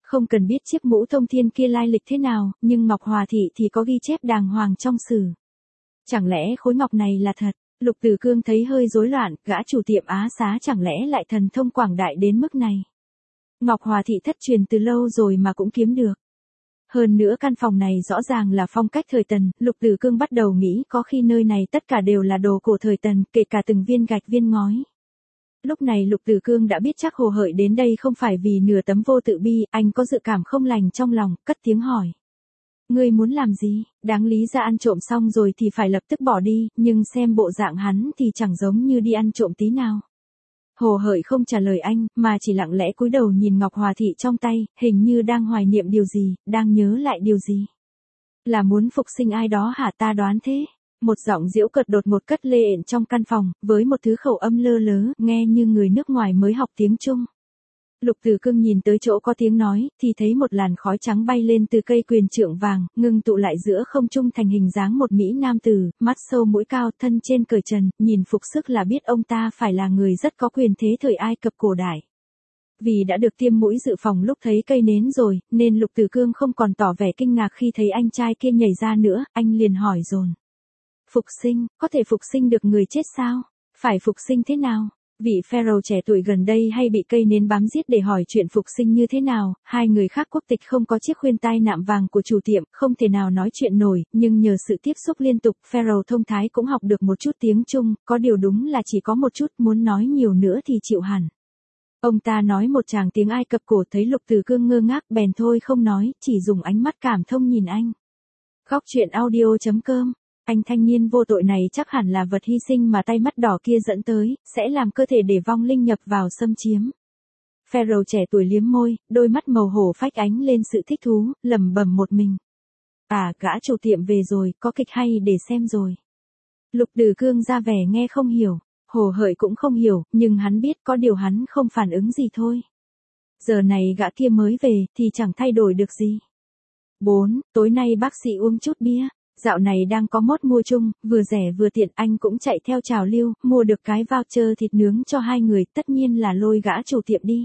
Không cần biết chiếc mũ thông thiên kia lai lịch thế nào, nhưng Ngọc Hòa Thị thì có ghi chép đàng hoàng trong sử. Chẳng lẽ khối ngọc này là thật? Lục Tử Cương thấy hơi rối loạn, gã chủ tiệm Á Xá chẳng lẽ lại thần thông quảng đại đến mức này? Ngọc Hòa Thị thất truyền từ lâu rồi mà cũng kiếm được. Hơn nữa căn phòng này rõ ràng là phong cách thời Tần, Lục Tử Cương bắt đầu nghĩ có khi nơi này tất cả đều là đồ cổ thời Tần, kể cả từng viên gạch viên ngói. Lúc này Lục Tử Cương đã biết chắc Hồ Hợi đến đây không phải vì nửa tấm vô tự bi, anh có dự cảm không lành trong lòng, cất tiếng hỏi. Ngươi muốn làm gì? Đáng lý ra ăn trộm xong rồi thì phải lập tức bỏ đi, nhưng xem bộ dạng hắn thì chẳng giống như đi ăn trộm tí nào. Hồ Hợi không trả lời anh, mà chỉ lặng lẽ cúi đầu nhìn Ngọc Hòa Thị trong tay, hình như đang hoài niệm điều gì, đang nhớ lại điều gì. Là muốn phục sinh ai đó hả, ta đoán thế. Một giọng giễu cợt đột ngột cất lên trong căn phòng, với một thứ khẩu âm lơ lớ, nghe như người nước ngoài mới học tiếng Trung. Lục Tử Cương nhìn tới chỗ có tiếng nói, thì thấy một làn khói trắng bay lên từ cây quyền trượng vàng, ngưng tụ lại giữa không trung thành hình dáng một mỹ nam tử, mắt sâu mũi cao, thân trên cởi trần, nhìn phục sức là biết ông ta phải là người rất có quyền thế thời Ai Cập cổ đại. Vì đã được tiêm mũi dự phòng lúc thấy cây nến rồi, nên Lục Tử Cương không còn tỏ vẻ kinh ngạc khi thấy anh trai kia nhảy ra nữa, anh liền hỏi dồn. Phục sinh, có thể phục sinh được người chết sao? Phải phục sinh thế nào? Vị pharaoh trẻ tuổi gần đây hay bị cây nến bám giết để hỏi chuyện phục sinh như thế nào, hai người khác quốc tịch không có chiếc khuyên tai nạm vàng của chủ tiệm, không thể nào nói chuyện nổi, nhưng nhờ sự tiếp xúc liên tục, pharaoh thông thái cũng học được một chút tiếng Trung, có điều đúng là chỉ có một chút, muốn nói nhiều nữa thì chịu hẳn. Ông ta nói một tràng tiếng Ai Cập cổ, thấy Lục Tử Cương ngơ ngác bèn thôi không nói, chỉ dùng ánh mắt cảm thông nhìn anh. Góc truyện audio chấm com. Anh thanh niên vô tội này chắc hẳn là vật hy sinh mà tay mắt đỏ kia dẫn tới, sẽ làm cơ thể để vong linh nhập vào xâm chiếm. Pharaoh trẻ tuổi liếm môi, đôi mắt màu hổ phách ánh lên sự thích thú, lẩm bẩm một mình. À, gã chủ tiệm về rồi, có kịch hay để xem rồi. Lục Tử Cương ra vẻ nghe không hiểu, Hồ Hợi cũng không hiểu, nhưng hắn biết có điều hắn không phản ứng gì thôi. Giờ này gã kia mới về, thì chẳng thay đổi được gì. bốn. Tối nay bác sĩ uống chút bia. Dạo này đang có mốt mua chung, vừa rẻ vừa tiện, anh cũng chạy theo trào lưu, mua được cái voucher thịt nướng cho hai người, tất nhiên là lôi gã chủ tiệm đi.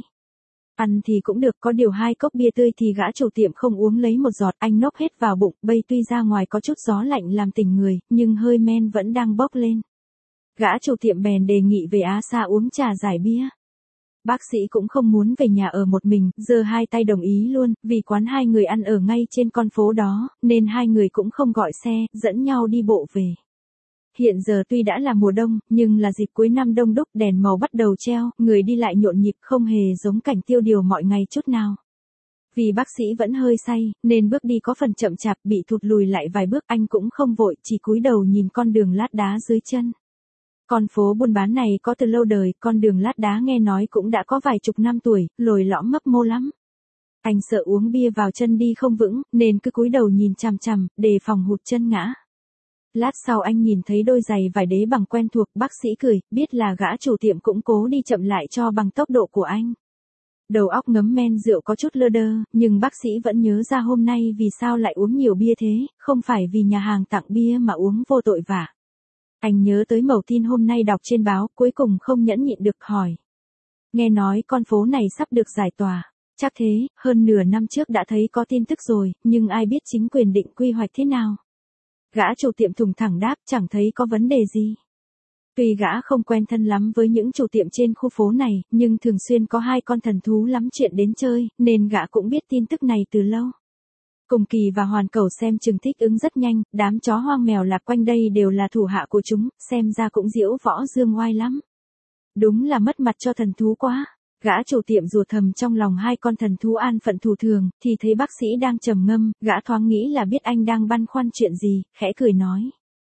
Ăn thì cũng được, có điều hai cốc bia tươi thì gã chủ tiệm không uống lấy một giọt, anh nốc hết vào bụng, bây tuy ra ngoài có chút gió lạnh làm tỉnh người, nhưng hơi men vẫn đang bốc lên. Gã chủ tiệm bèn đề nghị về Á Sa uống trà giải bia. Bác sĩ cũng không muốn về nhà ở một mình, giơ hai tay đồng ý luôn, vì quán hai người ăn ở ngay trên con phố đó, nên hai người cũng không gọi xe, dẫn nhau đi bộ về. Hiện giờ tuy đã là mùa đông, nhưng là dịp cuối năm đông đúc, đèn màu bắt đầu treo, người đi lại nhộn nhịp, không hề giống cảnh tiêu điều mọi ngày chút nào. Vì bác sĩ vẫn hơi say, nên bước đi có phần chậm chạp, bị thụt lùi lại vài bước, anh cũng không vội, chỉ cúi đầu nhìn con đường lát đá dưới chân. Con phố buôn bán này có từ lâu đời, con đường lát đá nghe nói cũng đã có vài chục năm tuổi, lồi lõm mấp mô lắm. Anh sợ uống bia vào chân đi không vững, nên cứ cúi đầu nhìn chằm chằm, đề phòng hụt chân ngã. Lát sau anh nhìn thấy đôi giày vải đế bằng quen thuộc, bác sĩ cười, biết là gã chủ tiệm cũng cố đi chậm lại cho bằng tốc độ của anh. Đầu óc ngấm men rượu có chút lơ đơ, nhưng bác sĩ vẫn nhớ ra hôm nay vì sao lại uống nhiều bia thế, không phải vì nhà hàng tặng bia mà uống vô tội vạ. Anh nhớ tới mẩu tin hôm nay đọc trên báo, cuối cùng không nhẫn nhịn được hỏi. Nghe nói con phố này sắp được giải tỏa. Chắc thế, hơn nửa năm trước đã thấy có tin tức rồi, nhưng ai biết chính quyền định quy hoạch thế nào. Gã chủ tiệm thùng thẳng đáp, chẳng thấy có vấn đề gì. Tuy gã không quen thân lắm với những chủ tiệm trên khu phố này, nhưng thường xuyên có hai con thần thú lắm chuyện đến chơi, nên gã cũng biết tin tức này từ lâu. Cùng Kỳ và Hoàn Cẩu xem chừng thích ứng rất nhanh, đám chó hoang mèo lạc quanh đây đều là thủ hạ của chúng, xem ra cũng diễu võ dương oai lắm. Đúng là mất mặt cho thần thú quá. Gã chủ tiệm rủa thầm trong lòng hai con thần thú an phận thủ thường, thì thấy bác sĩ đang trầm ngâm, gã thoáng nghĩ là biết anh đang băn khoăn chuyện gì, khẽ cười nói.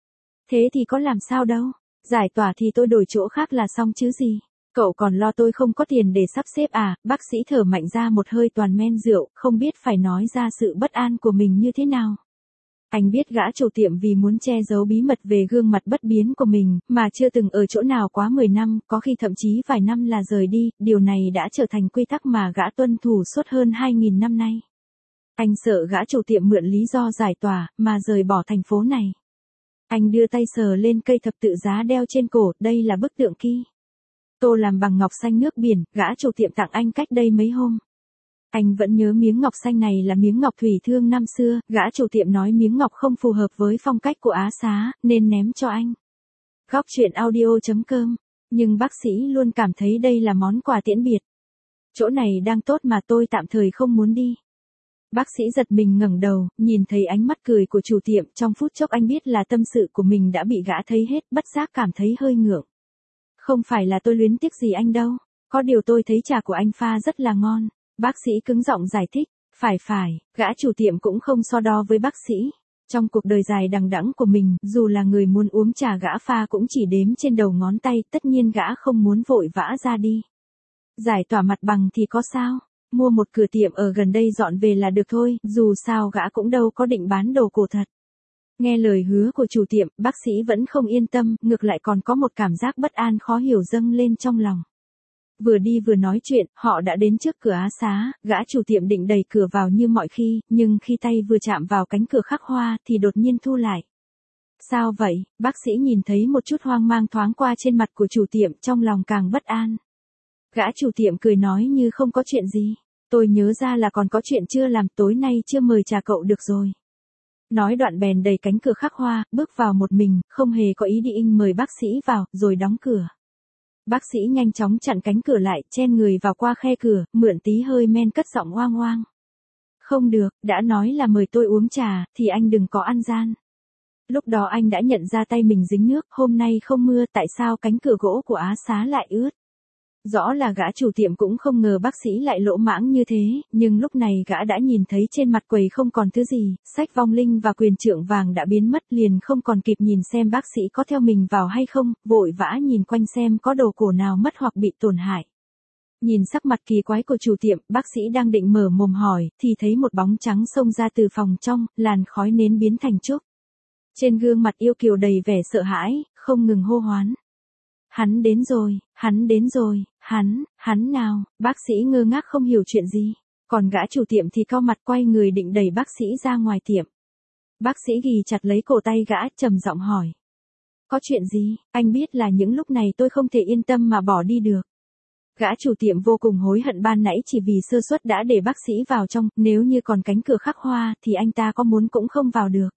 Thế thì có làm sao đâu, giải tỏa thì tôi đổi chỗ khác là xong chứ gì. Cậu còn lo tôi không có tiền để sắp xếp à, bác sĩ thở mạnh ra một hơi toàn men rượu, không biết phải nói ra sự bất an của mình như thế nào. Anh biết gã chủ tiệm vì muốn che giấu bí mật về gương mặt bất biến của mình, mà chưa từng ở chỗ nào quá mười năm, có khi thậm chí vài năm là rời đi, điều này đã trở thành quy tắc mà gã tuân thủ suốt hơn hai nghìn năm nay. Anh sợ gã chủ tiệm mượn lý do giải tỏa, mà rời bỏ thành phố này. Anh đưa tay sờ lên cây thập tự giá đeo trên cổ, đây là bức tượng Ki Tô làm bằng ngọc xanh nước biển, gã chủ tiệm tặng anh cách đây mấy hôm. Anh vẫn nhớ miếng ngọc xanh này là miếng ngọc thủy thương năm xưa, gã chủ tiệm nói miếng ngọc không phù hợp với phong cách của Á Xá, nên ném cho anh. Góc truyện audio chấm com. Nhưng bác sĩ luôn cảm thấy đây là món quà tiễn biệt. Chỗ này đang tốt mà tôi tạm thời không muốn đi. Bác sĩ giật mình ngẩng đầu, nhìn thấy ánh mắt cười của chủ tiệm, trong phút chốc anh biết là tâm sự của mình đã bị gã thấy hết, bất giác cảm thấy hơi ngượng. Không phải là tôi luyến tiếc gì anh đâu, có điều tôi thấy trà của anh pha rất là ngon. Bác sĩ cứng giọng giải thích, phải phải, gã chủ tiệm cũng không so đo với bác sĩ. Trong cuộc đời dài đằng đẵng của mình, dù là người muốn uống trà gã pha cũng chỉ đếm trên đầu ngón tay, tất nhiên gã không muốn vội vã ra đi. Giải tỏa mặt bằng thì có sao, mua một cửa tiệm ở gần đây dọn về là được thôi, dù sao gã cũng đâu có định bán đồ cổ thật. Nghe lời hứa của chủ tiệm, bác sĩ vẫn không yên tâm, ngược lại còn có một cảm giác bất an khó hiểu dâng lên trong lòng. Vừa đi vừa nói chuyện, họ đã đến trước cửa Á Xá, gã chủ tiệm định đẩy cửa vào như mọi khi, nhưng khi tay vừa chạm vào cánh cửa khắc hoa thì đột nhiên thu lại. Sao vậy? Bác sĩ nhìn thấy một chút hoang mang thoáng qua trên mặt của chủ tiệm, trong lòng càng bất an. Gã chủ tiệm cười nói như không có chuyện gì. Tôi nhớ ra là còn có chuyện chưa làm, tối nay chưa mời trà cậu được rồi. Nói đoạn bèn đẩy cánh cửa khắc hoa, bước vào một mình, không hề có ý định mời bác sĩ vào, rồi đóng cửa. Bác sĩ nhanh chóng chặn cánh cửa lại, chen người vào qua khe cửa, mượn tí hơi men cất giọng oang oang. Không được, đã nói là mời tôi uống trà, thì anh đừng có ăn gian. Lúc đó anh đã nhận ra tay mình dính nước, hôm nay không mưa, tại sao cánh cửa gỗ của Á Xá lại ướt? Rõ là gã chủ tiệm cũng không ngờ bác sĩ lại lỗ mãng như thế, nhưng lúc này gã đã nhìn thấy trên mặt quầy không còn thứ gì, sách vong linh và quyền trượng vàng đã biến mất, liền không còn kịp nhìn xem bác sĩ có theo mình vào hay không, vội vã nhìn quanh xem có đồ cổ nào mất hoặc bị tổn hại. Nhìn sắc mặt kỳ quái của chủ tiệm, bác sĩ đang định mở mồm hỏi, thì thấy một bóng trắng xông ra từ phòng trong, làn khói nến biến thành trúc. Trên gương mặt yêu kiều đầy vẻ sợ hãi, không ngừng hô hoán. Hắn đến rồi, hắn đến rồi, hắn, hắn nào, bác sĩ ngơ ngác không hiểu chuyện gì. Còn gã chủ tiệm thì cau mặt quay người định đẩy bác sĩ ra ngoài tiệm. Bác sĩ ghì chặt lấy cổ tay gã, trầm giọng hỏi. Có chuyện gì, anh biết là những lúc này tôi không thể yên tâm mà bỏ đi được. Gã chủ tiệm vô cùng hối hận ban nãy chỉ vì sơ suất đã để bác sĩ vào trong, nếu như còn cánh cửa khắc hoa thì anh ta có muốn cũng không vào được.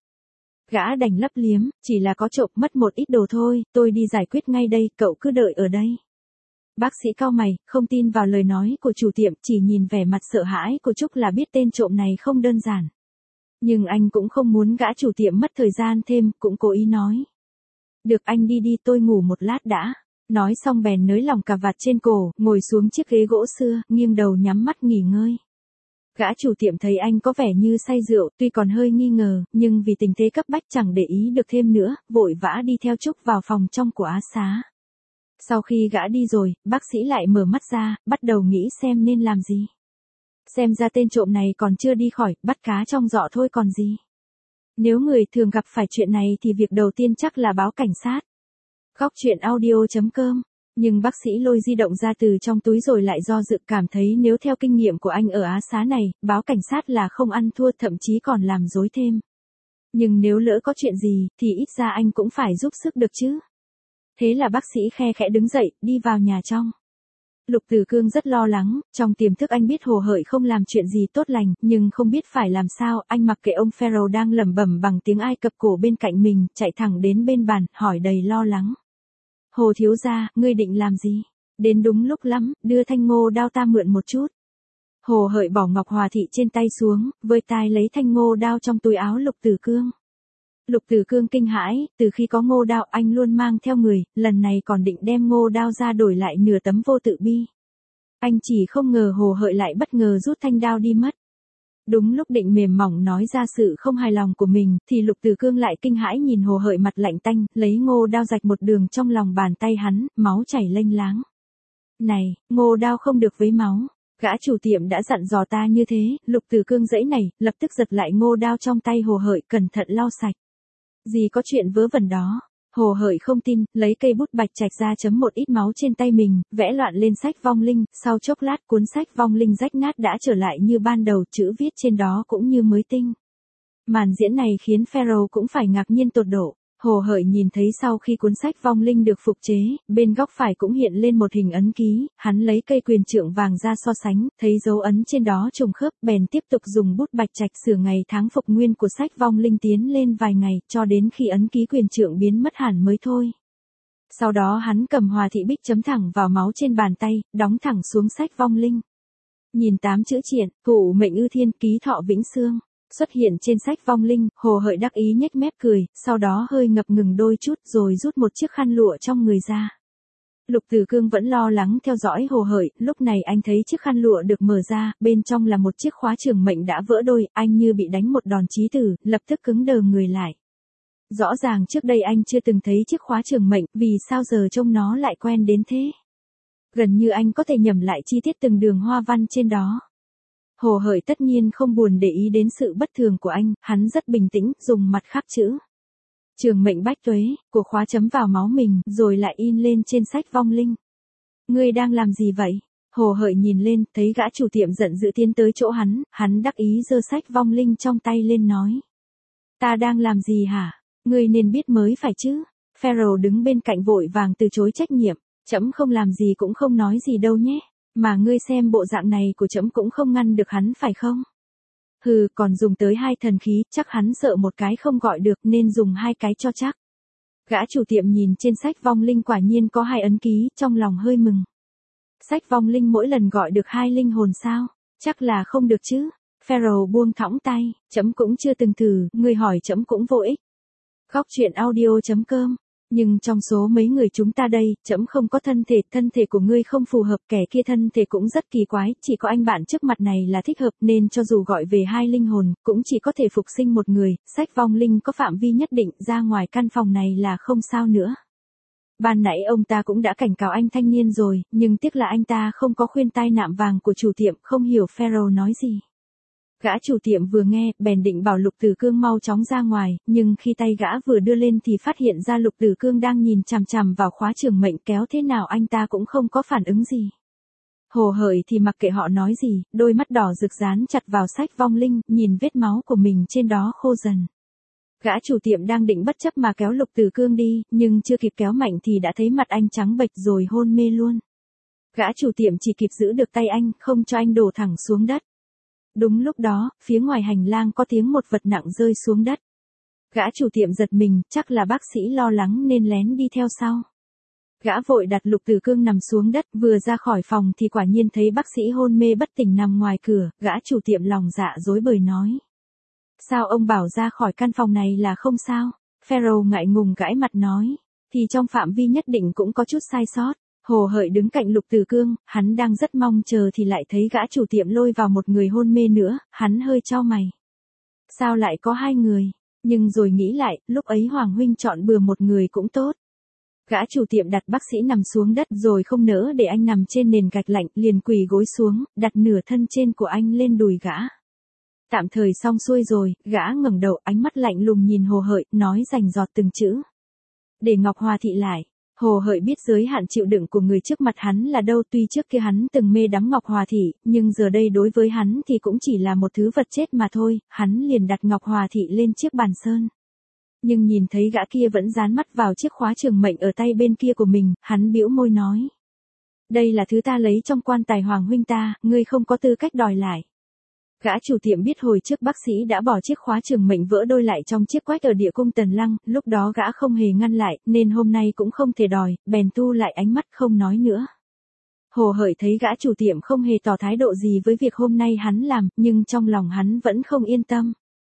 Gã đành lấp liếm, chỉ là có trộm mất một ít đồ thôi, tôi đi giải quyết ngay đây, cậu cứ đợi ở đây. Bác sĩ cau mày, không tin vào lời nói của chủ tiệm, chỉ nhìn vẻ mặt sợ hãi của Trúc là biết tên trộm này không đơn giản. Nhưng anh cũng không muốn gã chủ tiệm mất thời gian thêm, cũng cố ý nói. Được anh đi đi, tôi ngủ một lát đã. Nói xong bèn nới lỏng cà vạt trên cổ, ngồi xuống chiếc ghế gỗ xưa, nghiêng đầu nhắm mắt nghỉ ngơi. Gã chủ tiệm thấy anh có vẻ như say rượu, tuy còn hơi nghi ngờ, nhưng vì tình thế cấp bách chẳng để ý được thêm nữa, vội vã đi theo Trúc vào phòng trong của Á Xá. Sau khi gã đi rồi, bác sĩ lại mở mắt ra, bắt đầu nghĩ xem nên làm gì. Xem ra tên trộm này còn chưa đi khỏi, bắt cá trong giỏ thôi còn gì. Nếu người thường gặp phải chuyện này thì việc đầu tiên chắc là báo cảnh sát. Góc truyện audio chấm com. Nhưng bác sĩ lôi di động ra từ trong túi rồi lại do dự, cảm thấy nếu theo kinh nghiệm của anh ở Á Xá này, báo cảnh sát là không ăn thua, thậm chí còn làm dối thêm. Nhưng nếu lỡ có chuyện gì, thì ít ra anh cũng phải giúp sức được chứ. Thế là bác sĩ khe khẽ đứng dậy, đi vào nhà trong. Lục Tử Cương rất lo lắng, trong tiềm thức anh biết Hồ Hợi không làm chuyện gì tốt lành, nhưng không biết phải làm sao, anh mặc kệ ông Pharaoh đang lẩm bẩm bằng tiếng Ai Cập cổ bên cạnh mình, chạy thẳng đến bên bàn, hỏi đầy lo lắng. Hồ thiếu gia, ngươi định làm gì? Đến đúng lúc lắm, đưa thanh ngô đao ta mượn một chút. Hồ Hợi bỏ Ngọc Hòa Thị trên tay xuống, với tai lấy thanh ngô đao trong túi áo Lục Tử Cương. Lục Tử Cương kinh hãi, từ khi có ngô đao anh luôn mang theo người, lần này còn định đem ngô đao ra đổi lại nửa tấm vô tự bi. Anh chỉ không ngờ Hồ Hợi lại bất ngờ rút thanh đao đi mất. Đúng lúc định mềm mỏng nói ra sự không hài lòng của mình, thì Lục Tử Cương lại kinh hãi nhìn Hồ Hợi mặt lạnh tanh, lấy ngô đao rạch một đường trong lòng bàn tay hắn, máu chảy lênh láng. Này, ngô đao không được với máu. Gã chủ tiệm đã dặn dò ta như thế, Lục Tử Cương giãy này, lập tức giật lại ngô đao trong tay Hồ Hợi, cẩn thận lau sạch. Gì có chuyện vớ vẩn đó. Hồ Hợi không tin, lấy cây bút bạch trạch ra chấm một ít máu trên tay mình, vẽ loạn lên sách vong linh, sau chốc lát cuốn sách vong linh rách nát đã trở lại như ban đầu, chữ viết trên đó cũng như mới tinh. Màn diễn này khiến Pharaoh cũng phải ngạc nhiên tột độ. Hồ Hợi nhìn thấy sau khi cuốn sách vong linh được phục chế, bên góc phải cũng hiện lên một hình ấn ký, hắn lấy cây quyền trượng vàng ra so sánh, thấy dấu ấn trên đó trùng khớp, bèn tiếp tục dùng bút bạch trạch sửa ngày tháng phục nguyên của sách vong linh tiến lên vài ngày, cho đến khi ấn ký quyền trượng biến mất hẳn mới thôi. Sau đó hắn cầm hòa thị bích chấm thẳng vào máu trên bàn tay, đóng thẳng xuống sách vong linh. Nhìn tám chữ triện, cụ mệnh ư thiên, ký thọ vĩnh xương xuất hiện trên sách vong linh, Hồ Hợi đắc ý nhếch mép cười, sau đó hơi ngập ngừng đôi chút rồi rút một chiếc khăn lụa trong người ra. Lục Tử Cương vẫn lo lắng theo dõi Hồ Hợi, lúc này anh thấy chiếc khăn lụa được mở ra, bên trong là một chiếc khóa trường mệnh đã vỡ đôi, anh như bị đánh một đòn chí tử, lập tức cứng đờ người lại. Rõ ràng trước đây anh chưa từng thấy chiếc khóa trường mệnh, vì sao giờ trông nó lại quen đến thế? Gần như anh có thể nhẩm lại chi tiết từng đường hoa văn trên đó. Hồ Hợi tất nhiên không buồn để ý đến sự bất thường của anh, hắn rất bình tĩnh, dùng mặt khắc chữ trường mệnh bách tuế, của khóa chấm vào máu mình, rồi lại in lên trên sách vong linh. Ngươi đang làm gì vậy? Hồ Hợi nhìn lên, thấy gã chủ tiệm giận dữ tiến tới chỗ hắn, hắn đắc ý giơ sách vong linh trong tay lên nói. Ta đang làm gì hả? Ngươi nên biết mới phải chứ. Pharaoh đứng bên cạnh vội vàng từ chối trách nhiệm, trẫm không làm gì cũng không nói gì đâu nhé. Mà ngươi xem bộ dạng này của trẫm cũng không ngăn được hắn phải không? Hừ, còn dùng tới hai thần khí, chắc hắn sợ một cái không gọi được nên dùng hai cái cho chắc. Gã chủ tiệm nhìn trên sách vong linh quả nhiên có hai ấn ký, trong lòng hơi mừng. Sách vong linh mỗi lần gọi được hai linh hồn sao? Chắc là không được chứ. Pharaoh buông thõng tay, trẫm cũng chưa từng thử, ngươi hỏi trẫm cũng vô ích. Góc truyện audio chấm com. Nhưng trong số mấy người chúng ta đây, trẫm không có thân thể, thân thể của ngươi không phù hợp, kẻ kia thân thể cũng rất kỳ quái, chỉ có anh bạn trước mặt này là thích hợp, nên cho dù gọi về hai linh hồn, cũng chỉ có thể phục sinh một người, sách vong linh có phạm vi nhất định, ra ngoài căn phòng này là không sao nữa. Ban nãy ông ta cũng đã cảnh cáo anh thanh niên rồi, nhưng tiếc là anh ta không có khuyên tai nạm vàng của chủ tiệm, không hiểu Pharaoh nói gì. Gã chủ tiệm vừa nghe, bèn định bảo Lục Tử Cương mau chóng ra ngoài, nhưng khi tay gã vừa đưa lên thì phát hiện ra Lục Tử Cương đang nhìn chằm chằm vào khóa trường mệnh, kéo thế nào anh ta cũng không có phản ứng gì. Hồ Hợi thì mặc kệ họ nói gì, đôi mắt đỏ rực dán chặt vào sách vong linh, nhìn vết máu của mình trên đó khô dần. Gã chủ tiệm đang định bất chấp mà kéo Lục Tử Cương đi, nhưng chưa kịp kéo mạnh thì đã thấy mặt anh trắng bệch rồi hôn mê luôn. Gã chủ tiệm chỉ kịp giữ được tay anh, không cho anh đổ thẳng xuống đất. Đúng lúc đó, phía ngoài hành lang có tiếng một vật nặng rơi xuống đất. Gã chủ tiệm giật mình, chắc là bác sĩ lo lắng nên lén đi theo sau. Gã vội đặt Lục Tử Cương nằm xuống đất, vừa ra khỏi phòng thì quả nhiên thấy bác sĩ hôn mê bất tỉnh nằm ngoài cửa, gã chủ tiệm lòng dạ dối bời nói. Sao ông bảo ra khỏi căn phòng này là không sao? Pharaoh ngại ngùng gãi mặt nói, thì trong phạm vi nhất định cũng có chút sai sót. Hồ Hợi đứng cạnh Lục Tử Cương, hắn đang rất mong chờ thì lại thấy gã chủ tiệm lôi vào một người hôn mê nữa, hắn hơi chau mày. Sao lại có hai người? Nhưng rồi nghĩ lại, lúc ấy Hoàng huynh chọn bừa một người cũng tốt. Gã chủ tiệm đặt bác sĩ nằm xuống đất rồi không nỡ để anh nằm trên nền gạch lạnh, liền quỳ gối xuống, đặt nửa thân trên của anh lên đùi gã. Tạm thời xong xuôi rồi, gã ngẩng đầu, ánh mắt lạnh lùng nhìn Hồ Hợi, nói rành rọt từng chữ. Để Ngọc Hòa thị lại. Hồ Hợi biết giới hạn chịu đựng của người trước mặt hắn là đâu, tuy trước kia hắn từng mê đắm Ngọc Hòa thị, nhưng giờ đây đối với hắn thì cũng chỉ là một thứ vật chết mà thôi, hắn liền đặt Ngọc Hòa thị lên chiếc bàn sơn. Nhưng nhìn thấy gã kia vẫn dán mắt vào chiếc khóa trường mệnh ở tay bên kia của mình, hắn bĩu môi nói. Đây là thứ ta lấy trong quan tài Hoàng huynh ta, ngươi không có tư cách đòi lại. Gã chủ tiệm biết hồi trước bác sĩ đã bỏ chiếc khóa trường mệnh vỡ đôi lại trong chiếc quách ở địa cung Tần Lăng, lúc đó gã không hề ngăn lại, nên hôm nay cũng không thể đòi, bèn thu lại ánh mắt không nói nữa. Hồ Hợi thấy gã chủ tiệm không hề tỏ thái độ gì với việc hôm nay hắn làm, nhưng trong lòng hắn vẫn không yên tâm.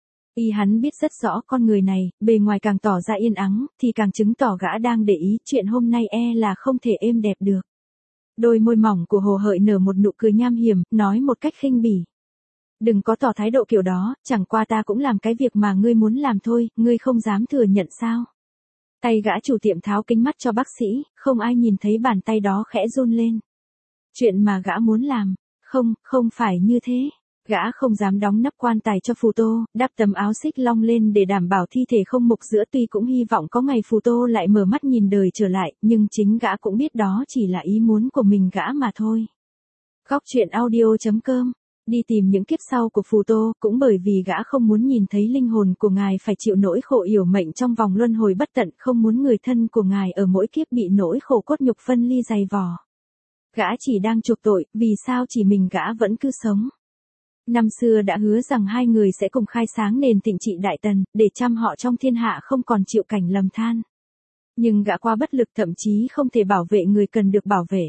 Y hắn biết rất rõ con người này, bề ngoài càng tỏ ra yên ắng, thì càng chứng tỏ gã đang để ý, chuyện hôm nay e là không thể êm đẹp được. Đôi môi mỏng của Hồ Hợi nở một nụ cười nham hiểm, nói một cách khinh bỉ. Đừng có tỏ thái độ kiểu đó, chẳng qua ta cũng làm cái việc mà ngươi muốn làm thôi, ngươi không dám thừa nhận sao. Tay gã chủ tiệm tháo kính mắt cho bác sĩ, không ai nhìn thấy bàn tay đó khẽ run lên. Chuyện mà gã muốn làm, không, không phải như thế. Gã không dám đóng nắp quan tài cho Phù Tô, đắp tấm áo xích long lên để đảm bảo thi thể không mục giữa, tuy cũng hy vọng có ngày Phù Tô lại mở mắt nhìn đời trở lại, nhưng chính gã cũng biết đó chỉ là ý muốn của mình gã mà thôi. Góc truyện audio chấm com Đi tìm những kiếp sau của Phù Tô, cũng bởi vì gã không muốn nhìn thấy linh hồn của ngài phải chịu nỗi khổ yểu mệnh trong vòng luân hồi bất tận, không muốn người thân của ngài ở mỗi kiếp bị nỗi khổ cốt nhục phân ly dày vò. Gã chỉ đang chuộc tội, vì sao chỉ mình gã vẫn cứ sống. Năm xưa đã hứa rằng hai người sẽ cùng khai sáng nền Thịnh Trị Đại Tần, để trăm họ trong thiên hạ không còn chịu cảnh lầm than. Nhưng gã quá bất lực, thậm chí không thể bảo vệ người cần được bảo vệ.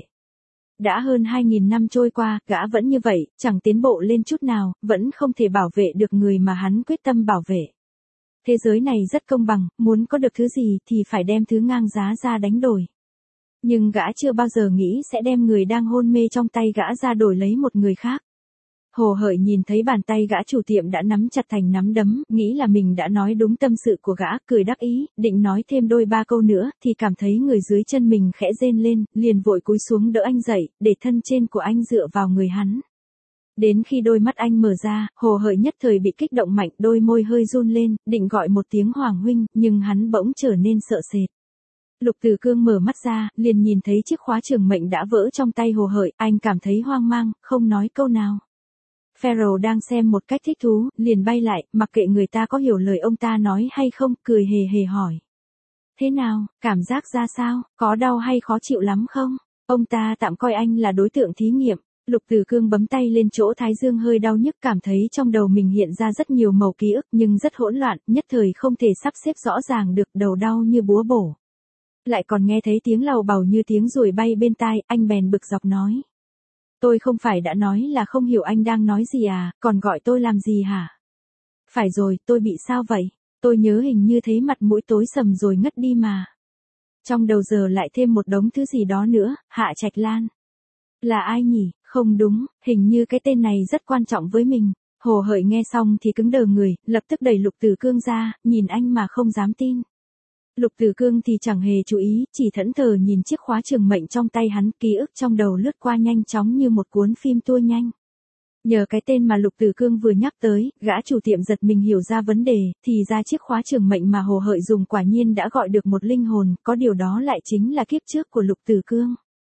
Đã hơn hai nghìn năm trôi qua, gã vẫn như vậy, chẳng tiến bộ lên chút nào, vẫn không thể bảo vệ được người mà hắn quyết tâm bảo vệ. Thế giới này rất công bằng, muốn có được thứ gì thì phải đem thứ ngang giá ra đánh đổi. Nhưng gã chưa bao giờ nghĩ sẽ đem người đang hôn mê trong tay gã ra đổi lấy một người khác. Hồ Hởi nhìn thấy bàn tay gã chủ tiệm đã nắm chặt thành nắm đấm, nghĩ là mình đã nói đúng tâm sự của gã, cười đắc ý, định nói thêm đôi ba câu nữa, thì cảm thấy người dưới chân mình khẽ rên lên, liền vội cúi xuống đỡ anh dậy, để thân trên của anh dựa vào người hắn. Đến khi đôi mắt anh mở ra, Hồ Hởi nhất thời bị kích động mạnh, đôi môi hơi run lên, định gọi một tiếng Hoàng huynh, nhưng hắn bỗng trở nên sợ sệt. Lục Từ Cương mở mắt ra, liền nhìn thấy chiếc khóa trường mệnh đã vỡ trong tay Hồ Hởi, anh cảm thấy hoang mang, không nói câu nào. Pharaoh đang xem một cách thích thú, liền bay lại, mặc kệ người ta có hiểu lời ông ta nói hay không, cười hề hề hỏi. Thế nào, cảm giác ra sao, có đau hay khó chịu lắm không? Ông ta tạm coi anh là đối tượng thí nghiệm. Lục Từ Cương bấm tay lên chỗ thái dương hơi đau nhức, cảm thấy trong đầu mình hiện ra rất nhiều mẩu ký ức nhưng rất hỗn loạn, nhất thời không thể sắp xếp rõ ràng được, đầu đau như búa bổ. Lại còn nghe thấy tiếng lầu bầu như tiếng ruồi bay bên tai, anh bèn bực dọc nói. Tôi không phải đã nói là không hiểu anh đang nói gì à, còn gọi tôi làm gì hả? Phải rồi, tôi bị sao vậy? Tôi nhớ hình như thấy mặt mũi tối sầm rồi ngất đi mà. Trong đầu giờ lại thêm một đống thứ gì đó nữa, Hạ Trạch Lan. Là ai nhỉ? Không đúng, hình như cái tên này rất quan trọng với mình. Hồ Hởi nghe xong thì cứng đờ người, lập tức đẩy Lục Từ Cương ra, nhìn anh mà không dám tin. Lục Từ Cương thì chẳng hề chú ý, chỉ thẫn thờ nhìn chiếc khóa trường mệnh trong tay hắn, ký ức trong đầu lướt qua nhanh chóng như một cuốn phim tua nhanh. Nhờ cái tên mà Lục Từ Cương vừa nhắc tới, gã chủ tiệm giật mình hiểu ra vấn đề, thì ra chiếc khóa trường mệnh mà Hồ Hởi dùng quả nhiên đã gọi được một linh hồn, có điều đó lại chính là kiếp trước của Lục Từ Cương.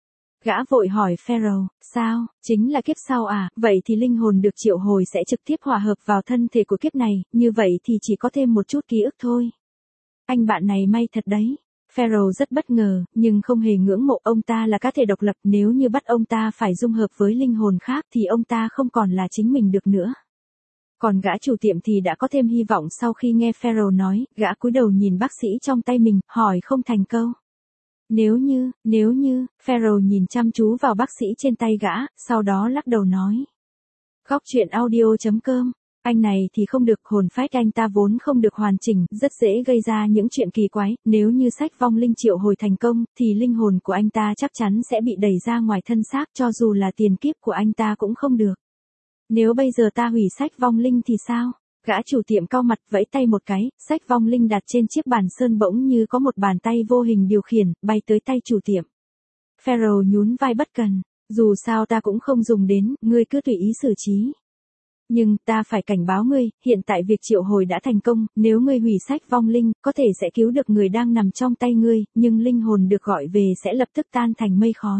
Gã vội hỏi Pharaoh, sao, chính là kiếp sau à, vậy thì linh hồn được triệu hồi sẽ trực tiếp hòa hợp vào thân thể của kiếp này, như vậy thì chỉ có thêm một chút ký ức thôi. Anh bạn này may thật đấy. Pharaoh rất bất ngờ, nhưng không hề ngưỡng mộ, ông ta là cá thể độc lập, nếu như bắt ông ta phải dung hợp với linh hồn khác thì ông ta không còn là chính mình được nữa. Còn gã chủ tiệm thì đã có thêm hy vọng sau khi nghe Pharaoh nói, gã cúi đầu nhìn bác sĩ trong tay mình, hỏi không thành câu. Nếu như, nếu như, Pharaoh nhìn chăm chú vào bác sĩ trên tay gã, sau đó lắc đầu nói. Góc truyện audio chấm com. Anh này thì không được, hồn phách anh ta vốn không được hoàn chỉnh, rất dễ gây ra những chuyện kỳ quái, nếu như sách vong linh triệu hồi thành công, thì linh hồn của anh ta chắc chắn sẽ bị đẩy ra ngoài thân xác, cho dù là tiền kiếp của anh ta cũng không được. Nếu bây giờ ta hủy sách vong linh thì sao? Gã chủ tiệm cau mặt vẫy tay một cái, sách vong linh đặt trên chiếc bàn sơn bỗng như có một bàn tay vô hình điều khiển, bay tới tay chủ tiệm. Pharaoh nhún vai bất cần, dù sao ta cũng không dùng đến, ngươi cứ tùy ý xử trí. Nhưng, ta phải cảnh báo ngươi, hiện tại việc triệu hồi đã thành công, nếu ngươi hủy sách vong linh, có thể sẽ cứu được người đang nằm trong tay ngươi, nhưng linh hồn được gọi về sẽ lập tức tan thành mây khói.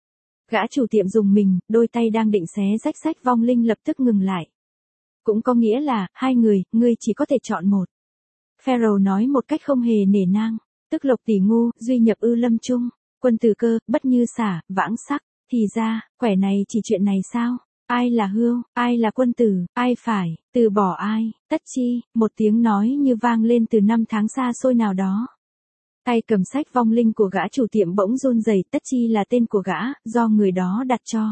Gã chủ tiệm dùng mình, đôi tay đang định xé rách sách vong linh lập tức ngừng lại. Cũng có nghĩa là, hai người, ngươi chỉ có thể chọn một. Pharaoh nói một cách không hề nể nang, tức Lộc Tỷ Ngu, duy nhập ư lâm trung, quân tử cơ, bất như xả, vãng sắc, thì ra, quẻ này chỉ chuyện này sao? Ai là hươu, ai là quân tử, ai phải, từ bỏ ai, tất chi, một tiếng nói như vang lên từ năm tháng xa xôi nào đó. Tay cầm sách vong linh của gã chủ tiệm bỗng run rẩy, tất chi là tên của gã, do người đó đặt cho.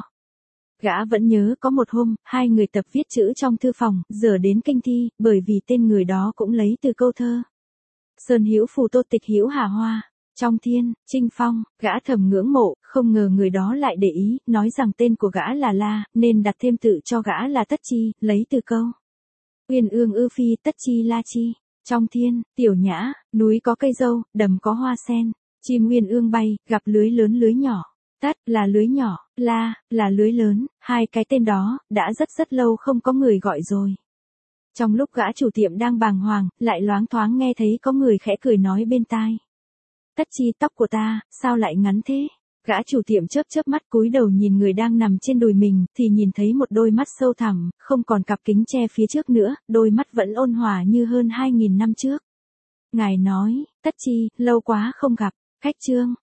Gã vẫn nhớ có một hôm, hai người tập viết chữ trong thư phòng, giờ đến kinh thi, bởi vì tên người đó cũng lấy từ câu thơ. Sơn hữu phù tô tịch hữu hà hoa. Trong thiên, trinh phong, gã thầm ngưỡng mộ, không ngờ người đó lại để ý, nói rằng tên của gã là La, nên đặt thêm tự cho gã là Tất Chi, lấy từ câu. Uyên ương ư phi tất chi la chi. Trong thiên, tiểu nhã, núi có cây dâu, đầm có hoa sen, chim uyên ương bay, gặp lưới lớn lưới nhỏ. Tất là lưới nhỏ, La là lưới lớn, hai cái tên đó, đã rất rất lâu không có người gọi rồi. Trong lúc gã chủ tiệm đang bàng hoàng, lại loáng thoáng nghe thấy có người khẽ cười nói bên tai. Tất chi, tóc của ta, sao lại ngắn thế? Gã chủ tiệm chớp chớp mắt cúi đầu nhìn người đang nằm trên đùi mình, thì nhìn thấy một đôi mắt sâu thẳm, không còn cặp kính che phía trước nữa, đôi mắt vẫn ôn hòa như hơn hai nghìn năm trước. Ngài nói, Tất Chi, lâu quá không gặp, khách Trương.